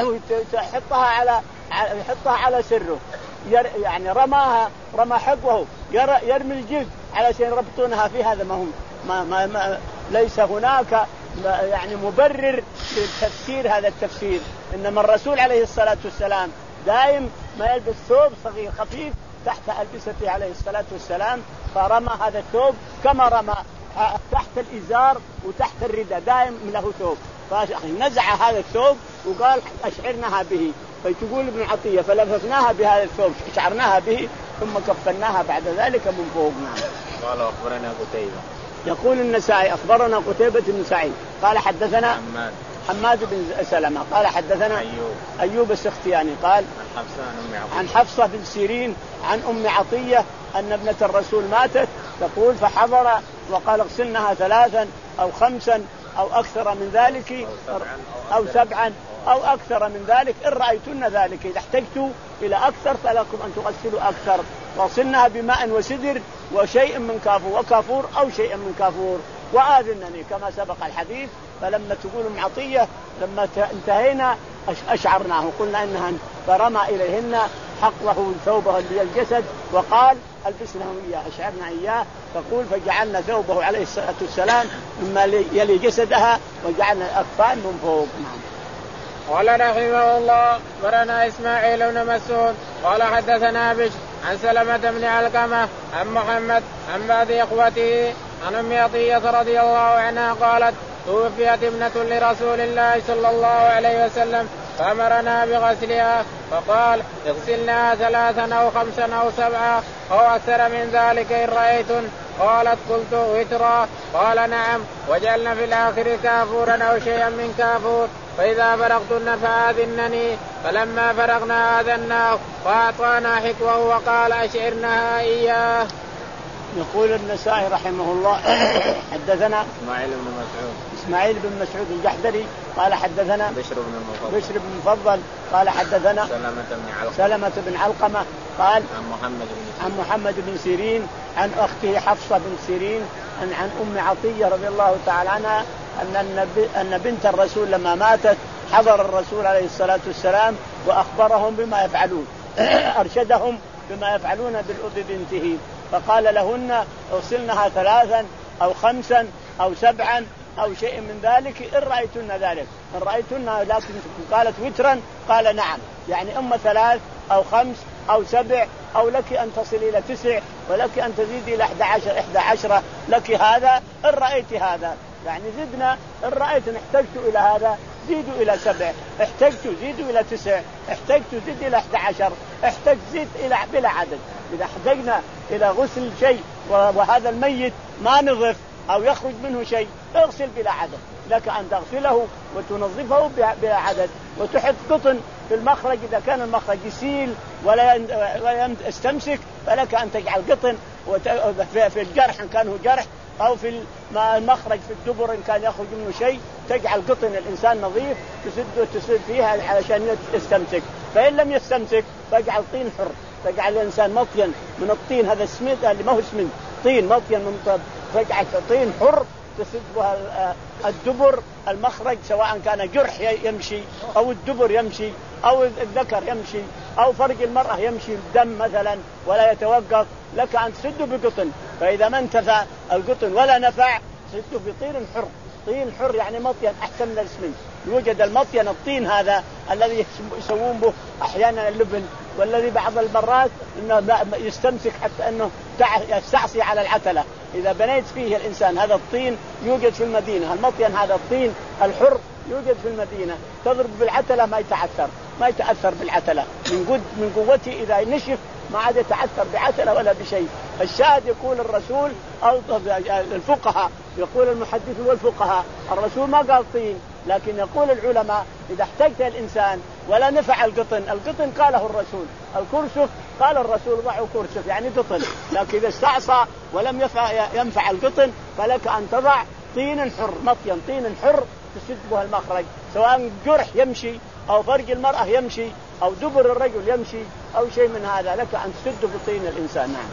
ويحطها على يحطها على سره، يعني رماها رمى حقه يرمي الجلد على شيء يربطونها في هذا. ما هم ما ما ما ليس هناك يعني مبرر لتفسير هذا التفسير، إنما الرسول عليه الصلاة والسلام دائم ما يلبس ثوب صغير خفيف تحت ألبسته عليه الصلاة والسلام، فرمى هذا الثوب كما رمى تحت الإزار وتحت الرداء دائم له ثوب، فنزع هذا الثوب وقال أشعرناها به. فتقول ابن عطية فلففناها بهذا الثوب شعرناها به ثم كفناها بعد ذلك من فوق. نعم. قال أخبرنا قتيبة. يقول النسائي أخبرنا قتيبة بن سعيد قال حدثنا حماد حماد بن سلمة قال حدثنا أيوب أيوب السختياني قال عن حفصة عن أم عطية عن حفصة بن سيرين عن أم عطية أن ابنة الرسول ماتت، تقول فحضر وقال اغسلنها ثلاثا أو خمسا أو أكثر من ذلك أو سبعا أو أكثر من ذلك إن رأيتن ذلك. إذا احتجتوا إلى أكثر فلكم أن تغسلوا أكثر. واغسلنها بماء وسدر وشيء من كافور وكافور أو شيء من كافور وآذنني كما سبق الحديث. فلما تقول ام عطية لما انتهينا أشعرناه قلنا إنها فرمى إليهن حقه ثوبه اللي الجسد وقال ألبسناه إياه أشعرنا إياه. تقول فجعلنا ثوبه عليه الصلاة والسلام مما يلي جسدها وجعلنا الأكفان من فوق. قال رحمه الله أخبرنا إسماعيل بن مسعود قال حدثنا بشر عن سلمة بن علقمة عن محمد عن بعض إخوته عن أم عطية رضي الله عنها قالت توفيت ابنة لرسول الله صلى الله عليه وسلم فأمرنا بغسلها فقال اغسلناها ثلاثا أو خمسا أو سبعا أو أكثر من ذلك إن رأيتن. قالت قلت وترا؟ قال نعم وجعلنا في الآخر كافورا أو شيئا من كافور فإذا فرغتن فآذنني. فلما فرغنا آذناه فأعطانا حكوه وقال أشعرنها إياه. يقول النسائي رحمه الله حدثنا إسماعيل بن مسعود إسماعيل بن مسعود الجحدري قال حدثنا بشر بن المفضل بشر بن المفضل قال حدثنا سلمة بن علقمة سلمة بن علقمة قال عن محمد بن عن محمد بن سيرين عن أخته حفصة بن سيرين عن, عن أم عطية رضي الله تعالى عنها أن النبي أن بنت الرسول لما ماتت حضر الرسول عليه الصلاة والسلام وأخبرهم بما يفعلون أرشدهم بما يفعلون بالأذ بنته فقال لهن اغسلنها ثلاثا أو خمسا أو سبعا أو شيء من ذلك إن رأيتن ذلك. إن رأيتن لكن قالت وترا قال نعم يعني أما ثلاث أو خمس أو سبع أو لك أن تصل إلى تسع ولك أن تزيد إلى إحدى عشر إحدى عشرة لك هذا إن رأيت هذا يعني زدنا إن رأيت احتجت إلى هذا زيدوا إلى سبع احتجت زيدوا إلى تسع احتجت زيد إلى إحدى عشر احتجت زيد إلى بلا عدد. إذا احتجنا إلى غسل شيء وهذا الميت ما نظف أو يخرج منه شيء اغسل بلا عدد لك أن تغسله وتنظفه بلا عدد وتحط قطن في المخرج إذا كان المخرج يسيل ولا يستمسك فلك أن تجعل قطن في الجرح إن كان هو جرح أو في المخرج في الدبر إن كان يخرج منه شيء تجعل قطن الإنسان نظيف تسد تسد فيها علشان يستمسك. فإن لم يستمسك فاجعل طين حر تجعل الإنسان مطين من الطين هذا السميد اللي ما هو سميد طين مطين من فاجعل طين حر تسد بها الدبر المخرج سواء كان جرح يمشي أو الدبر يمشي أو الذكر يمشي أو فرج المرأة يمشي الدم مثلا ولا يتوقف، لك أن تسده بقطن. فإذا ما انتفع القطن ولا نفع سده بطين حر. طين حر يعني مطين أحسن من الاسمنت. يوجد المطين الطين هذا الذي يسوون به أحيانا اللبن، والذي بعض المرات إنه يستمسك حتى أنه يستعصي على العتلة. إذا بنيت فيه الإنسان هذا الطين يوجد في المدينة. المطين هذا الطين الحر يوجد في المدينة، تضرب بالعتلة ما يتعثر ما يتأثر بالعتلة من قد من قوته. إذا نشف ما عاد يتعثر بعتلة ولا بشيء. الشاهد يقول الرسول أو الفقهاء، يقول المحدثون والفقهاء الرسول ما قال طين، لكن يقول العلماء إذا احتجت الإنسان ولا نفع القطن، القطن قاله الرسول، الكرسف قال الرسول ضعوا كرسف يعني قطن، لكن إذا استعصى ولم ينفع, ينفع القطن فلك أن تضع طين حر، مطين طين حر تسد بها المخرج، سواء جرح يمشي أو فرج المرأة يمشي أو دبر الرجل يمشي أو شيء من هذا، لك أن تسد بطين الإنسان. نعم.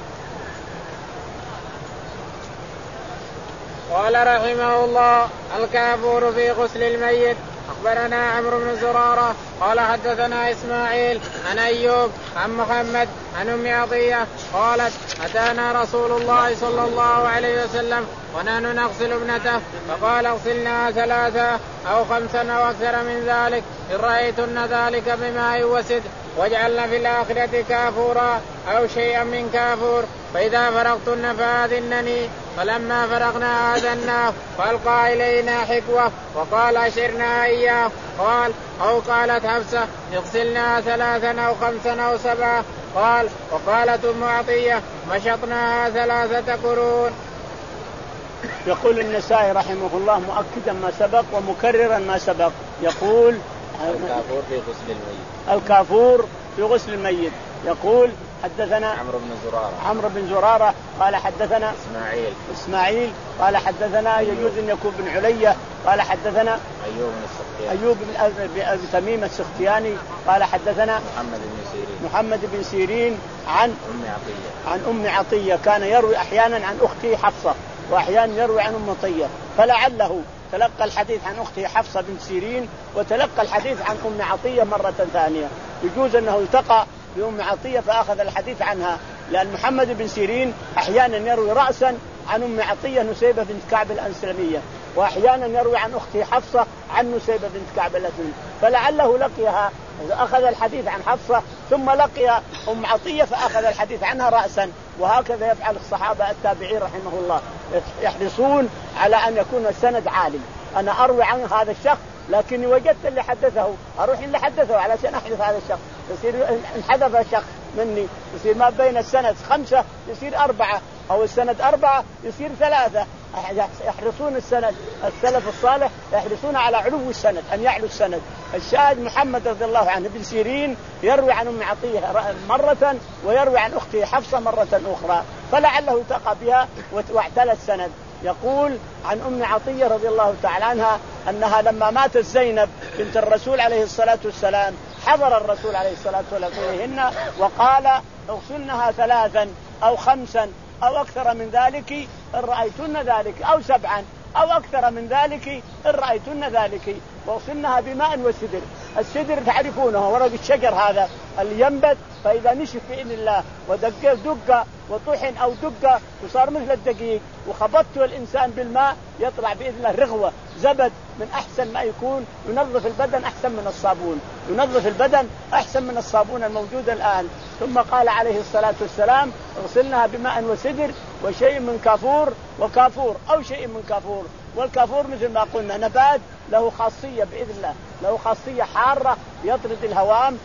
قال رحمه الله: الكافور في غسل الميت. أخبرنا عمرو بن زرارة قال حدثنا إسماعيل عن أيوب عن محمد عن أم عطية قالت: أتانا رسول الله صلى الله عليه وسلم ونحن نغسل ابنته فقال: اغسلناها ثلاثة أو خمسا أو أكثر من ذلك إن رأيتن ذلك بماء وسد، واجعلن في الآخرة كافورا أو شيئا من كافور، فإذا فرغتن فآذنني. فلما فرغنا آذناه فألقى إلينا حكوة وقال: أشرنا إياه. قال: أو قالت حفصة: اغسلنا ثلاثا أو خمسا أو سبعا. قال: وقالت أم عطية: مشطناها ثلاثة قرون. يقول النسائي رحمه الله مؤكدا ما سبق ومكررا ما سبق، يقول: الكافور في غسل الميت. الكافور في غسل الميت. يقول: حدثنا عمرو بن زرارة عمرو بن زرارة قال حدثنا إسماعيل إسماعيل قال حدثنا يجوز أن يكون بن علية قال حدثنا أيوب بن السختياني أيوب بن أبي تميم السختياني قال حدثنا محمد بن سيرين محمد بن سيرين عن أم عطية عن أم عطية، كان يروي أحيانا عن أخته حفصة وأحيانا يروي عن أم عطية، فلعله تلقى الحديث عن أخته حفصة بن سيرين وتلقى الحديث عن أم عطية مرة ثانية. يجوز أنه التقى بأم عطية فأخذ الحديث عنها، لأن محمد بن سيرين أحيانا يروي رأسا عن أم عطية نسيبة بنت كعب الأنسلمية، وأحيانا يروي عن أخته حفصة عن نسيبة بنت كعب الأنسلمية، فلعله لقيها أخذ الحديث عن حفصة ثم لقي أم عطية فأخذ الحديث عنها رأسا. وهكذا يفعل الصحابة التابعين رحمه الله، يحرصون على أن يكون السند عالي. أنا أروي عن هذا الشخص لكني وجدت اللي حدثه أروح اللي حدثه علشان أحدث هذا الشخص، يصير انحذف الشخص مني، يصير ما بين السند خمسة يصير أربعة، أو السند أربعة يصير ثلاثة. يحرصون السند، السلف الصالح يحرصون على علو السند، أن يعلو السند. الشاهد محمد رضي الله عنه بن سيرين يروي عن أم عطية مرة ويروي عن أخته حفصة مرة أخرى، فلعله التقى بها واعتلى السند. يقول عن أم عطية رضي الله تعالى عنها أنها لما ماتت زينب بنت الرسول عليه الصلاة والسلام حضر الرسول عليه الصلاة والسلام إليهن وقال: اغسلنها ثلاثا أو خمسا أو أكثر من ذلك إن رأيتن ذلك، أو سبعا أو أكثر من ذلك إن رأيتن ذلك، واغسلنها بماء وسدر. السدر تعرفونه ورق الشجر هذا اللي ينبت، فإذا نشف بإذن الله ودق دقة وطحن أو دقة وصار مثل الدقيق وخبطته الإنسان بالماء يطلع بإذن الله رغوة زبد من أحسن ما يكون، ينظف البدن أحسن من الصابون، ينظف البدن أحسن من الصابون الموجود الآن. ثم قال عليه الصلاة والسلام: اغسلنها بماء وسدر وشيء من كافور، وكافور أو شيء من كافور. والكافور مثل ما قلنا نبات له خاصية بإذن الله، له خاصية حارة يطرد الهوام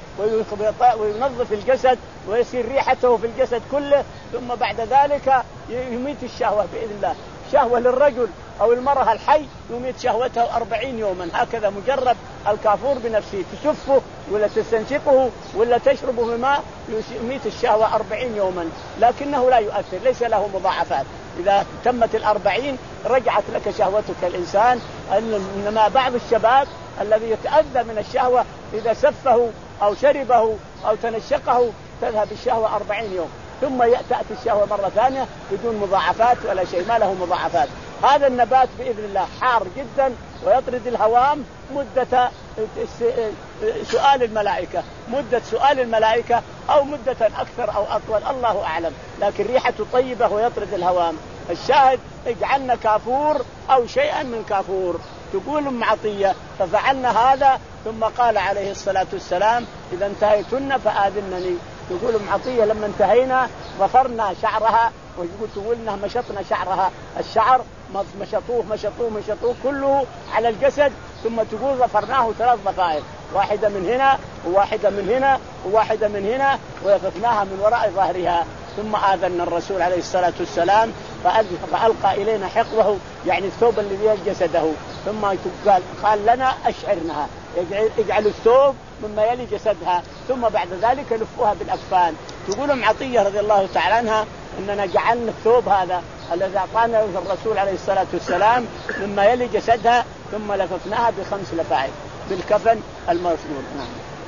وينظف الجسد ويصير ريحته في الجسد كله، ثم بعد ذلك يميت الشهوة بإذن الله. شهوة للرجل أو المرأة الحي يميت شهوته أربعين يوما، هكذا مجرب الكافور بنفسه، تسفه ولا تستنشقه ولا تشربه بماء يميت الشهوة أربعين يوما، لكنه لا يؤثر، ليس له مضاعفات. إذا تمت الأربعين رجعت لك شهوتك الإنسان. إنما بعض الشباب الذي يتأذى من الشهوة إذا سفه أو شربه أو تنشقه تذهب الشهوة أربعين يوم، ثم تأتي الشهوة مرة ثانية بدون مضاعفات ولا شيء، ما له مضاعفات. هذا النبات بإذن الله حار جدا ويطرد الهوام مدة سؤال الملائكة، مدة سؤال الملائكة أو مدة أكثر أو أطول الله أعلم، لكن ريحته طيبة ويطرد الهوام. الشاهد اجعلنا كافور أو شيئا من كافور. تقول أم عطية ففعلنا هذا، ثم قال عليه الصلاة والسلام إذا انتهيتن فآذنني. تقول أم عطية لما انتهينا ظفرنا شعرها، وتقول إنها مشطنا شعرها، الشعر مشطوه مشطوه مشطوه كله على الجسد، ثم تقول ظفرناه ثلاث ضفائر، واحدة من هنا وواحدة من هنا وواحدة من هنا، ولففناها من وراء ظهرها. ثم آذن الرسول عليه الصلاة والسلام فألقى إلينا حقوه، يعني الثوب الذي يلي جسده، ثم قال, قال لنا أشعرنها، اجعلوا الثوب مما يلي جسدها، ثم بعد ذلك لفوها بالأكفان. تقول أم عطية رضي الله تعالى عنها إننا جعلنا الثوب هذا الذي أعطانا الرسول عليه الصلاة والسلام مما يلي جسدها، ثم لففناها بخمس لفائف بالكفن المرسول. نعم.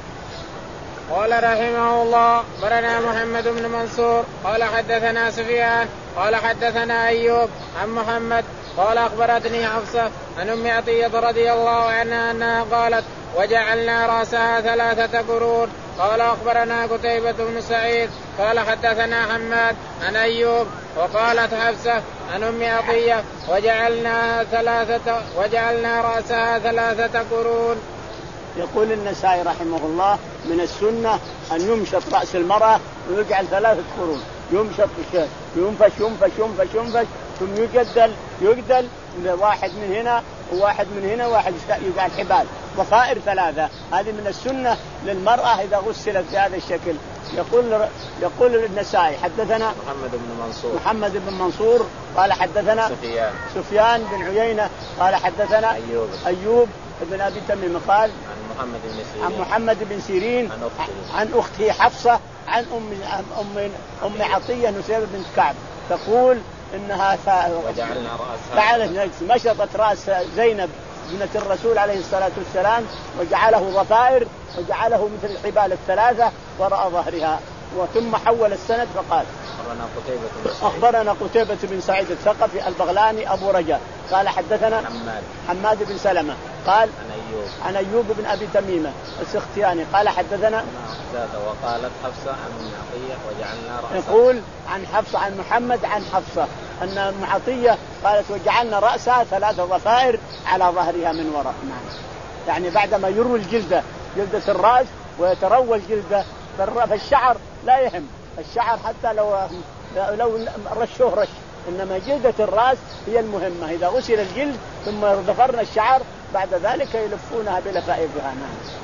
قال رحمه الله برنا محمد بن منصور قال حدثنا سفيان قال حدثنا أيوب عن محمد قال أخبرتني حفصة عن أم عطية رضي الله عنها أنها قالت وجعلنا رأسها ثلاثة قرون. قال أخبرنا قتيبة بن سعيد قال حدثنا حماد عن أيوب وقالت حفصة عن أم عطية وجعلنا ثلاثة وجعلنا رأسها ثلاثة قرون. يقول النسائي رحمه الله من السنة أن يمشط رأس المرأة ويجعل ثلاثة قرون، يمشط ينفش ينفش ينفش ينفش ثم يجدل يجدل واحد من هنا وواحد من هنا واحد يجعل حبال ضفائر ثلاثة. هذه من السنة للمرأة إذا غسلت بهذا الشكل. يقول يقول النسائي حدثنا محمد بن منصور محمد بن منصور قال حدثنا سفيان سفيان بن عيينة قال حدثنا أيوب أيوب بن أبي تميم قال عن محمد بن سيرين عن محمد بن سيرين عن أخته, عن أخته حفصة عن أم أم أم عطية نسيبة بنت كعب تقول إنها وجعلنا رأسها مشطت رأس زينب ابنة الرسول عليه الصلاة والسلام وجعله ضفائر وجعله مثل الحبال الثلاثة وراء ظهرها. وثم حول السند فقال أخبرنا قتيبة بن سعيد أخبرنا قتيبة بن سعيد الثقفي البغلاني أبو رجاء قال حدثنا حماد حماد بن سلمة قال عن أيوب عن أيوب بن أبي تميمة السختياني قال حدثنا وقالت حفصة عن أم عطية وجعلنا رأسها. يقول عن حفصة عن محمد عن حفصة أن أم عطية قالت وجعلنا رأسها ثلاث ضفائر على ظهرها من وراء. يعني بعدما يروي الجلدة جلدة الرأس ويتروى الجلدة فالشعر لا يهم، الشعر حتى لو لو رشه رش، إنما جلدة الرأس هي المهمة. إذا غسل الجلد ثم ضفرنا الشعر بعد ذلك يلفونها بلفائفها.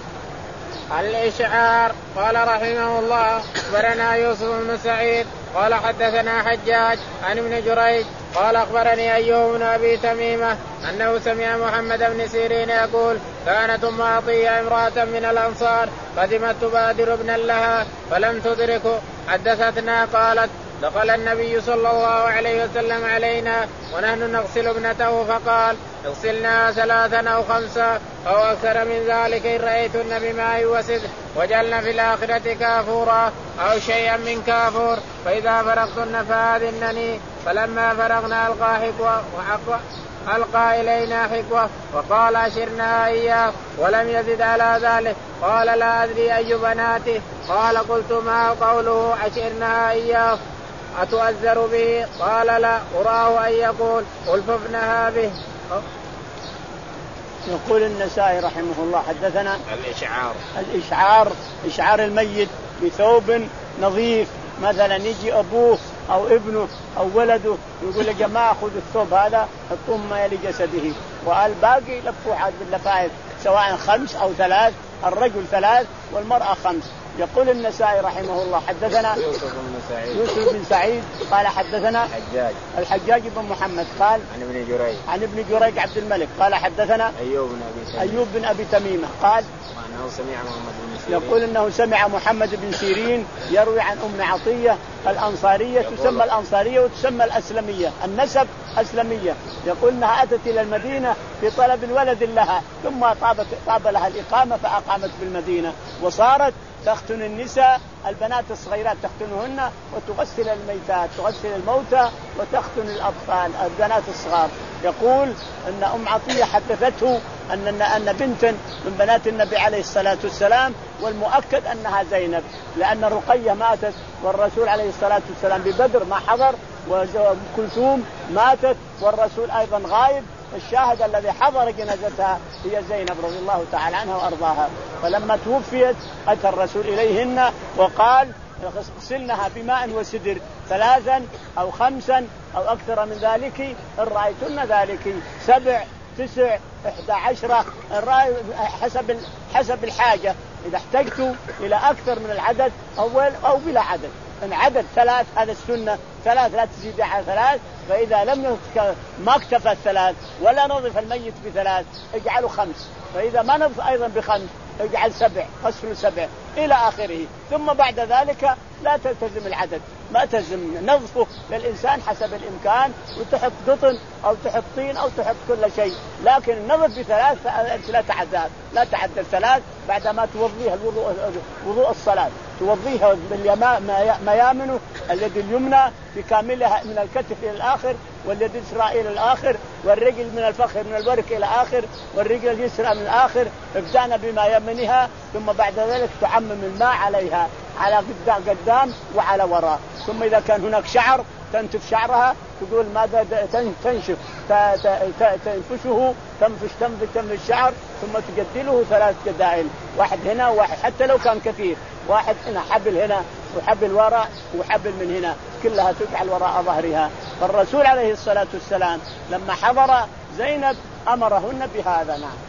الإشعار. قال رحمه الله أخبرنا يوسف بن سعيد قال حدثنا حجاج عن ابن جريج قال أخبرني أيوب بن أبي تميمة أنه سمع محمد بن سيرين يقول كانت أم عطية امرأة من الأنصار قدمت تبادر ابنا لها فلم تدركه. حدثتنا قالت دخل النبي صلى الله عليه وسلم علينا ونحن نغسل ابنته فقال اغسلنا ثلاثا أو خمسا أو أكثر من ذلك إن رأيتن بماء وسدر وجعلنا في الآخرة كافورا أو شيئا من كافور فإذا فرغتن فآذنني. فلما فرغنا ألقى حكوة وحقوة ألقى إلينا حكوة وقال أشرنا إياه ولم يزد على ذلك. قال لا أدري أي بناته. قال قلت ما قوله أشرنا إياه أتؤذر به؟ قال لا أراه أن يقول ألففنها به. يقول النسائي رحمه الله حدثنا الإشعار. الإشعار إشعار الميت بثوب نظيف، مثلا يجي أبوه أو ابنه أو ولده يقول يا جماعة خذوا الثوب هذا حطوه ما يلي جسده والباقي لفوه عاد باللفائف سواء خمس أو ثلاث، الرجل ثلاث والمرأة خمس. يقول النسائي رحمه الله حدثنا يوسف بن سعيد يوسف بن سعيد قال حدثنا حجاج الحجاج بن محمد قال عن ابن جريج عن ابن جريج عبد الملك قال حدثنا أيوب بن أبي تميمة أيوب بن أبي تميمة قال أنه سمع محمد بن سيرين يقول إنه سمع محمد بن سيرين يروي عن أم عطية الأنصارية، تسمى الأنصارية وتسمى الأسلمية، النسب أسلمية. يقول إنها أتت إلى المدينة في طلب ولد لها ثم طابت طاب لها الإقامة فأقامت بالمدينة وصارت تختن النساء البنات الصغيرات تختنهن وتغسل الميتات تغسل الموتى وتختن الأطفال البنات الصغار. يقول أن أم عطية حدثته أن أن بنت من بنات النبي عليه الصلاة والسلام، والمؤكد أنها زينب، لأن رقية ماتت والرسول عليه الصلاة والسلام ببدر ما حضر، وكلثوم ماتت والرسول أيضا غائب. الشاهد الذي حضر جنازتها هي زينب رضي الله تعالى عنها وأرضاها. فلما توفيت أتى الرسول إليهن وقال اغسلنها بماء وسدر ثلاثا أو خمسا أو أكثر من ذلك إن رأيتن ذلك، سبع تسع إحدى عشرة حسب حسب الحاجة، إذا احتجت إلى أكثر من العدد أو أو بلا عدد. إن عدد ثلاث هذا السنة، ثلاث لا تزيد على ثلاث. فإذا لم ما اكتفى الثلاث ولا نظف الميت بثلاث اجعلوا خمس، فإذا ما نظف أيضا بخمس اجعل سبع، غسل سبع إلى آخره. ثم بعد ذلك لا تلتزم العدد، ما تلزم نظفه للإنسان حسب الإمكان، وتحط قطن أو تحط طين أو تحط كل شيء، لكن النظف بثلاث لا تعدى لا تعدى الثلاث. بعدما توضيها الوضوء وضوء الصلاة توضيها بالميامن، اليد اليمنى بكاملها من الكتف إلى الآخر، واليد اليسرى إلى الآخر، والرجل من الفخذ من الورك إلى آخر، والرجل اليسرى من الآخر. ابدأنا بما يمنها، ثم بعد ذلك تعمم الماء عليها على قدام وعلى وراء. ثم إذا كان هناك شعر تنتف شعرها، تقول ماذا تنشف تنفشه، تنفش تنفش تنفش الشعر، ثم تجدله ثلاث جدائل، واحد هنا وواحد حتى لو كان كثير، واحد هنا حبل هنا وحبل وراء وحبل من هنا، كلها تجعل وراء ظهرها. فالرسول عليه الصلاة والسلام لما حضر زينب أمرهن بهذا. نعم.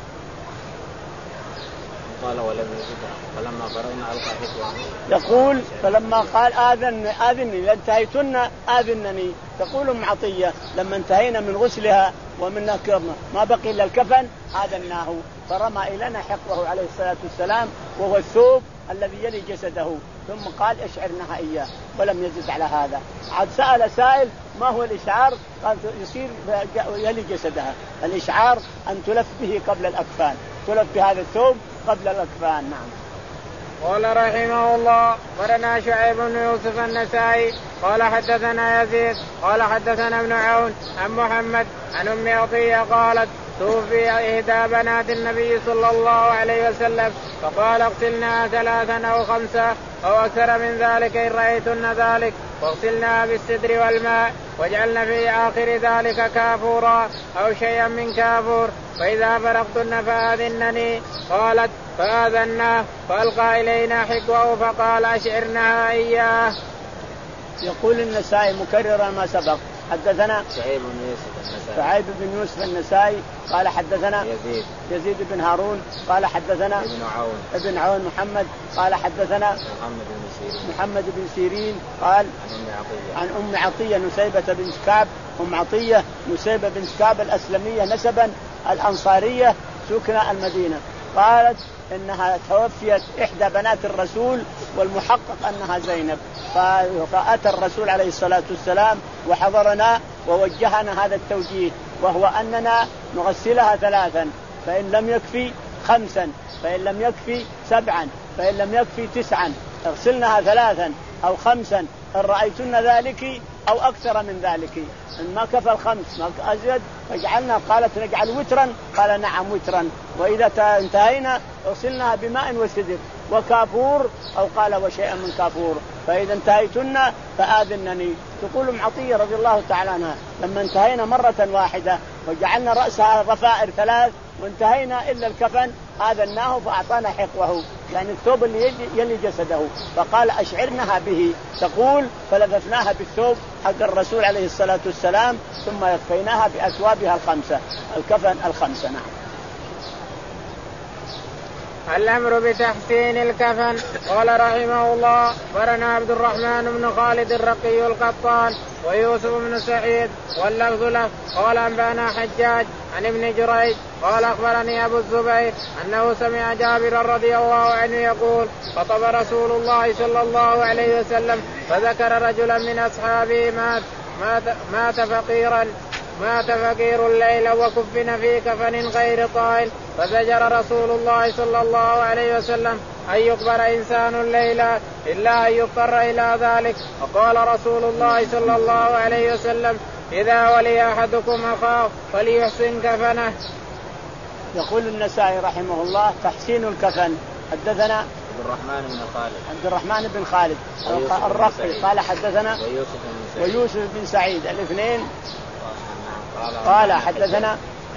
قال ولم يجدها فلما فرغنا ألقى حكوة. يقول فلما قال آذن آذني لانتهيتن آذنني. تقول أم عطية لما انتهينا من غسلها ومن ما بقي إلا الكفن آذناه، فرمى إلينا حقوه عليه الصلاة والسلام وهو الثوب الذي يلي جسده، ثم قال اشعرنها إياه ولم يزد على هذا. عاد سأل سائل ما هو الإشعار؟ قال يصير يلي جسدها. الإشعار أن تلف به قبل الأكفان، تلف بهذا الثوب قبل الأكفان. نعم. قال رحمه الله ورنا شعيب بن يوسف النسائي قال حدثنا يزيد قال حدثنا ابن عون عن محمد عن أم عطية قالت توفي إحدى بنات النبي صلى الله عليه وسلم فقال اغسلناها ثلاثا أو خمسة أو أكثر من ذلك إن رأيتن ذلك، واغسلناها بالسدر والماء واجعلن في آخر ذلك كافورا أو شيئا من كافور، فإذا فرغتن فآذنني. قالت فآذناه فألقى إلينا حكوه فقال أشعرنها إياه. يقول النسائي مكررا ما سبق حدثنا شعيب بن يوسف النسائي شعيب بن يوسف النسائي قال حدثنا يزيد يزيد بن هارون قال حدثنا ابن عون ابن عون محمد قال حدثنا محمد بن سيرين محمد بن سيرين قال عن أم عطية نسيبة بنت كعب. أم عطية نسيبة بنت كعب الأسلمية نسبا الأنصارية سكن المدينة، قالت إنها توفيت إحدى بنات الرسول والمحقق أنها زينب، فأتى الرسول عليه الصلاة والسلام وحضرنا ووجهنا هذا التوجيه، وهو أننا نغسلها ثلاثا، فإن لم يكفي خمسا، فإن لم يكفي سبعا، فإن لم يكفي تسعا. اغسلناها ثلاثا أو خمسا إن رأيتن ذلك أو أكثر من ذلك. إن ما كفى الخمس ما أزيد فجعلنا. قالت نجعل وترا؟ قال نعم وترا. وإذا انتهينا اغسلناها بماء وسدر وكافور أو قال وشيئا من كافور، فإذا انتهيتن فآذنني. تقول ام عطية رضي الله تعالى عنها لما انتهينا مرة واحدة وجعلنا رأسها ضفائر ثلاث وانتهينا إلا الكفن آذناه فأعطانا حقوه، يعني الثوب اللي يلي جسده، فقال أشعرنها به. تقول فلففناها بالثوب حق الرسول عليه الصلاة والسلام ثم يكفيناها بأثوابها الخمسة، الكفن الخمسة. نعم. الأمر بتحسين الكفن. قال رحمه الله برنا عبد الرحمن بن خالد الرقي القطان ويوسف بن سعيد واللفظ له قال أنبأنا حجاج عن ابن جريج قال أخبرني أبو الزبير أنه سمع جابر رضي الله عنه يقول خطب رسول الله صلى الله عليه وسلم فذكر رجلا من أصحابه مات مات, مات فقيرا مات فقير الليل وكفن في كفن غير طائل، فزجر رسول الله صلى الله عليه وسلم أن يقبر إنسان الليلة إلا أن يضطر إلى ذلك. وقال رسول الله صلى الله عليه وسلم إذا ولي أحدكم أخاه فليحسن كفنه. يقول النسائي رحمه الله تحسين الكفن. حدثنا عبد الرحمن بن خالد عبد الرحمن بن خالد الرقي قال حدثنا ويوسف بن, ويوسف بن سعيد الاثنين قال حدثنا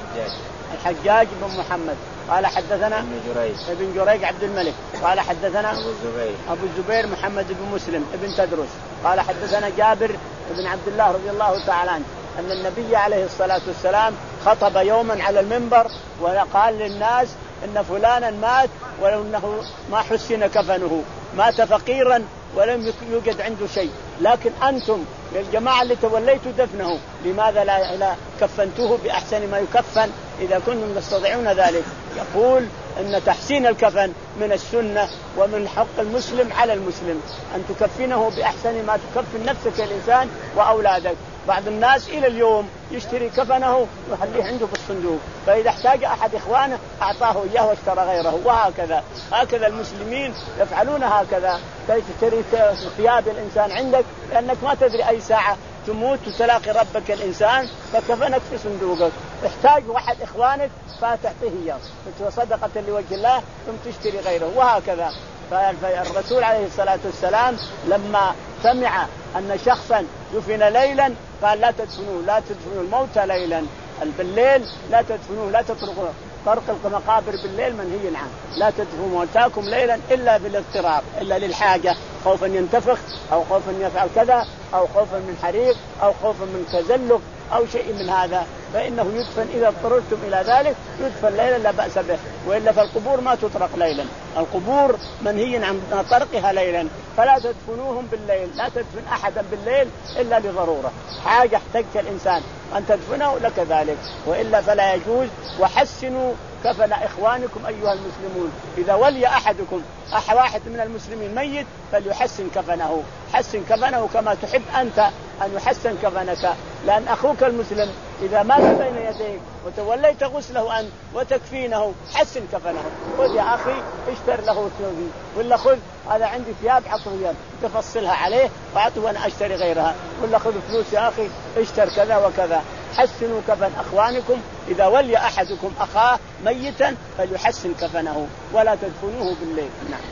الحجاج بن محمد قال حدثنا ابن جريج ابن جريج عبد الملك قال حدثنا أبو الزبير أبو الزبير محمد بن مسلم ابن تدرس قال حدثنا جابر بن عبد الله رضي الله تعالى عنه أن النبي عليه الصلاة والسلام خطب يوما على المنبر وقال للناس إن فلانا مات ولو أنه ما حسن كفنه، مات فقيرا ولم يوجد عنده شيء، لكن أنتم للجماعة اللي توليتوا دفنه لماذا لا, لا كفنتوه بأحسن ما يكفن إذا كنتم تستطيعون ذلك؟ يقول أن تحسين الكفن من السنة ومن حق المسلم على المسلم أن تكفنه بأحسن ما تكفن نفسك الإنسان وأولادك. بعض الناس إلى اليوم يشتري كفنه ويخليه عنده بالصندوق، فإذا احتاج أحد إخوانه أعطاه إياه واشترى غيره، وهكذا هكذا المسلمين يفعلون هكذا. تشتري ثياب الإنسان عندك لأنك ما تدري أي ساعة تموت وتلاقي ربك الإنسان فكفنك في صندوقك، احتاج واحد إخوانك فتعطيه إياه صدقة لوجه الله ثم تشتري غيره، وهكذا. فالرسول عليه الصلاة والسلام لما سمع أن شخصا دفن ليلا قال لا تدفنوه لا تدفنوا الموتى ليلا، بالليل لا تدفنوه لا تطرقوه، طرق المقابر بالليل منهي عنه، لا تدفنوا موتاكم ليلا إلا بالاضطرار إلا للحاجة، خوفا ينتفخ أو خوفا يفعل كذا أو خوفا من حريق أو خوفا من تزلق أو شيء من هذا، فإنه يدفن إذا اضطررتم إلى ذلك يدفن ليلا لا بأس به، وإلا فالقبور ما تطرق ليلا، القبور منهي عن طرقها ليلا، فلا تدفنوهم بالليل، لا تدفن أحدا بالليل إلا لضرورة، حاجة احتجت الإنسان أن تدفنه لك ذلك، وإلا فلا يجوز. وحسنوا كفن إخوانكم أيها المسلمون، إذا ولي أحدكم أح واحد من المسلمين ميت فليحسن كفنه، حسن كفنه كما تحب أنت أن يحسن كفنك، لأن أخوك المسلم إذا مات بين يديك وتوليت غسله أنت وتكفينه حسن كفنه، خذ يا أخي اشتر له ثوبي، ولا خذ هذا عندي ثياب عطرية تفصلها عليه وأعطه وأنا أشتري غيرها، ولا خذ فلوس يا أخي اشتر كذا وكذا. حسنوا كفن أخوانكم، إذا ولي أحدكم أخاه ميتا فليحسن كفنه ولا تدفنوه بالليل. نعم.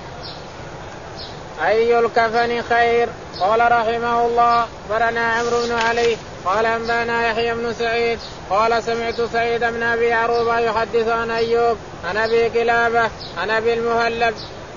أي الكفن خير؟ قال رحمه الله أخبرنا عمرو بن علي قال أنبانا يحيى بن سعيد قال سمعت سعيد بن أبي عروبة يحدث عن أيوب عن أبي كلابة عن أبي المهلب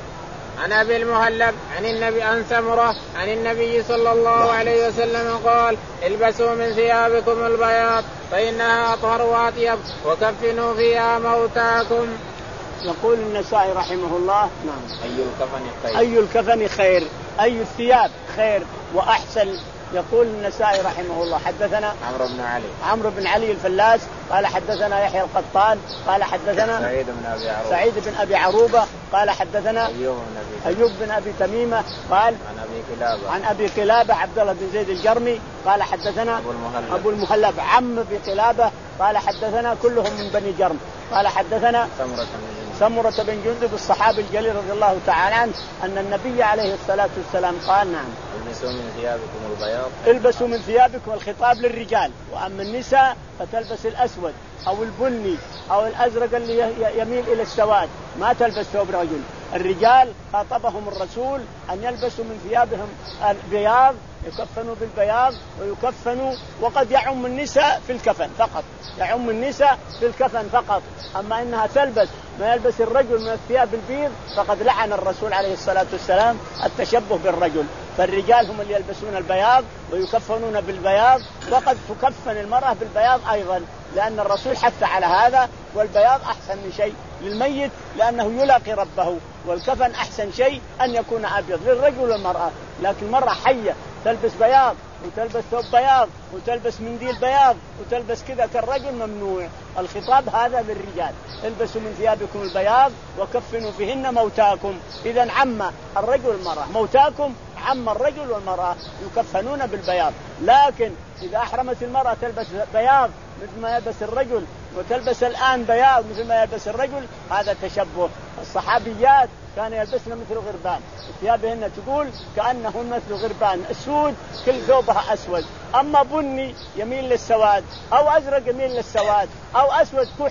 عن أبي المهلب عن النبي عن سمرة عن النبي صلى الله عليه وسلم قال البسوا من ثيابكم البياض فإنها أطهر وأطيب وكفنوا فيها موتاكم. يقول النسائي رحمه الله نعم. أي الكفن خير؟ أي الكفن خير؟ أي الثياب خير وأحسن؟ يقول النسائي رحمه الله حدثنا عمرو بن علي عمرو بن علي الفلاس قال حدثنا يحيى القطان قال حدثنا سعيد بن أبي عروبة سعيد بن أبي عروبة قال حدثنا أيوب بن أبي أيوب بن أبي تميمة قال عن أبي كلابة عن أبي كلابة عبد الله بن زيد الجرمي قال حدثنا أبو المهلب, أبو المهلب عم أبي كلابة قال حدثنا كلهم من بني جرم قال حدثنا سمرة سمرة بن جندب الصحابي الجليل رضي الله تعالى عنه أن النبي عليه الصلاة والسلام قال نعم البسوا من ثيابكم البياض البسوا من ثيابكم، الخطاب للرجال، وأما النساء فتلبس الأسود أو البني أو الأزرق اللي يميل إلى السواد، ما تلبس ثوب رجل. الرجال خاطبهم الرسول أن يلبسوا من ثيابهم البياض، يكفنوا بالبياض ويكفنوا، وقد يعم النساء في الكفن فقط، يعم النساء في الكفن فقط، أما إنها تلبس ما يلبس الرجل من الثياب البيض فقد لعن الرسول عليه الصلاة والسلام التشبه بالرجل. فالرجال هم اللي يلبسون البياض ويكفنون بالبياض، وقد تكفن المرأة بالبياض أيضا، لأن الرسول حث على هذا، والبياض أحسن من شيء للميت لأنه يلاقي ربه، والكفن أحسن شيء أن يكون أبيض للرجل والمرأة، لكن مرة حية تلبس بياض وتلبس ثوب بياض وتلبس منديل بياض وتلبس كذا كالرجل ممنوع. الخطاب هذا للرجال، البسوا من ثيابكم البياض وكفنوا فيهن موتاكم. إذن عم الرجل والمرأة، موتاكم عم الرجل والمرأة يكفنون بالبياض. لكن إذا أحرمت المرأة تلبس بياض مثل ما يلبس الرجل وتلبس الآن بياض مثل ما يلبس الرجل، هذا تشبه. الصحابيات كان يلبسن مثل غربان، ثيابهن تقول كأنهن مثل غربان السود، كل ثوبها أسود، أما بني يميل للسواد أو أزرق يميل للسواد أو أسود كحلي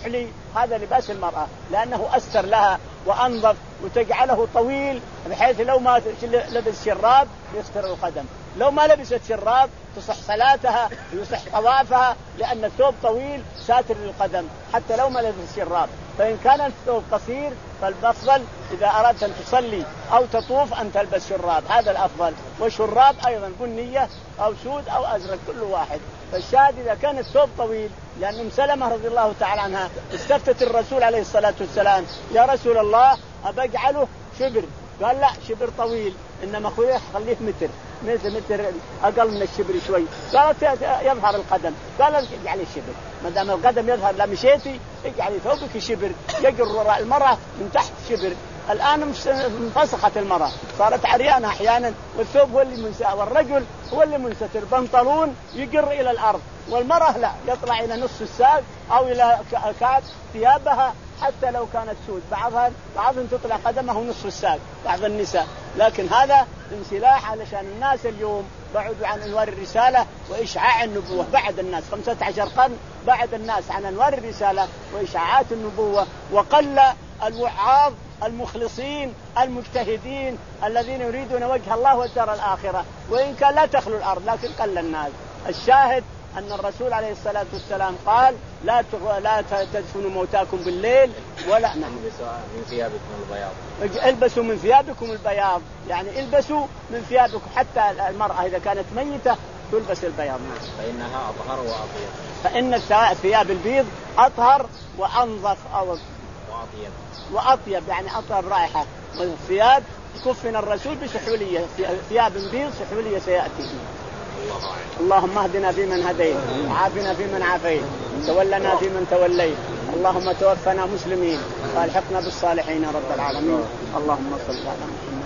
هذا لباس المرأة لأنه أستر لها وأنظف، وتجعله طويل بحيث لو ما لبس شراب يستر القدم، لو ما لبست شراب تصح صلاتها ويصح طوافها، لأن الثوب طويل ساتر للقدم حتى لو ما لبس شراب. فإن كان الثوب قصير فالأفضل إذا أردت أن تصلي أو تطوف أن تلبس شراب، هذا الأفضل. والشراب أيضا بنية أو سود أو أزرق كل واحد. فالشاهد إذا كان الثوب طويل، لأن أم سلمة رضي الله تعالى عنها استفتت الرسول عليه الصلاة والسلام: يا رسول الله أبجعله شبر؟ قال لا، شبر طويل، إنما أخويه خليه متر مثل متر أقل من الشبر شوي. قالت يظهر القدم، قال اجعلي الشبر، ما دام القدم يظهر لا مشيتي اجعلي ثوبك شبر، يجر وراء المرأة من تحت شبر. الآن انفسخت المرأة، صارت عريانة أحيانا، والثوب هو اللي منسى، والرجل هو اللي منستر، بنطلون يجر إلى الأرض، والمرأة لا، يطلع إلى نصف الساق أو إلى كعب ثيابها حتى لو كانت سود، بعضها بعضهم تطلع قدمه نصف الساق بعض النساء. لكن هذا انسلاح علشان الناس اليوم بعدوا عن أنوار الرسالة وإشعاع النبوة. بعد الناس خمسة عشر قرن بعد الناس عن أنوار الرسالة وإشعاعات النبوة، وقل الوعاظ المخلصين المجتهدين الذين يريدون وجه الله والدار الآخرة، وإن كان لا تخلو الأرض لكن قل الناس. الشاهد أن الرسول عليه الصلاة والسلام قال: لا لا تدفنوا موتاكم بالليل ولا نعم من ثيابكم البياض، البسوا من ثيابكم البياض، يعني البسوا من ثيابكم، حتى المرأة إذا كانت ميتة تلبس البياض، فإنها أطهر وأطيب، فإن الثياب البيض أطهر وأنظف أو وأطيب وأطيب، يعني أطهر رائحة. والثياب كفن الرسول بسحولية، ثياب بيض سحولية سيأتي. اللهم اهدنا فيمن هديت، وعافنا فيمن عافيت، تولنا فيمن توليت، اللهم توفنا مسلمين والحقنا بالصالحين رب العالمين. اللهم صل على محمد.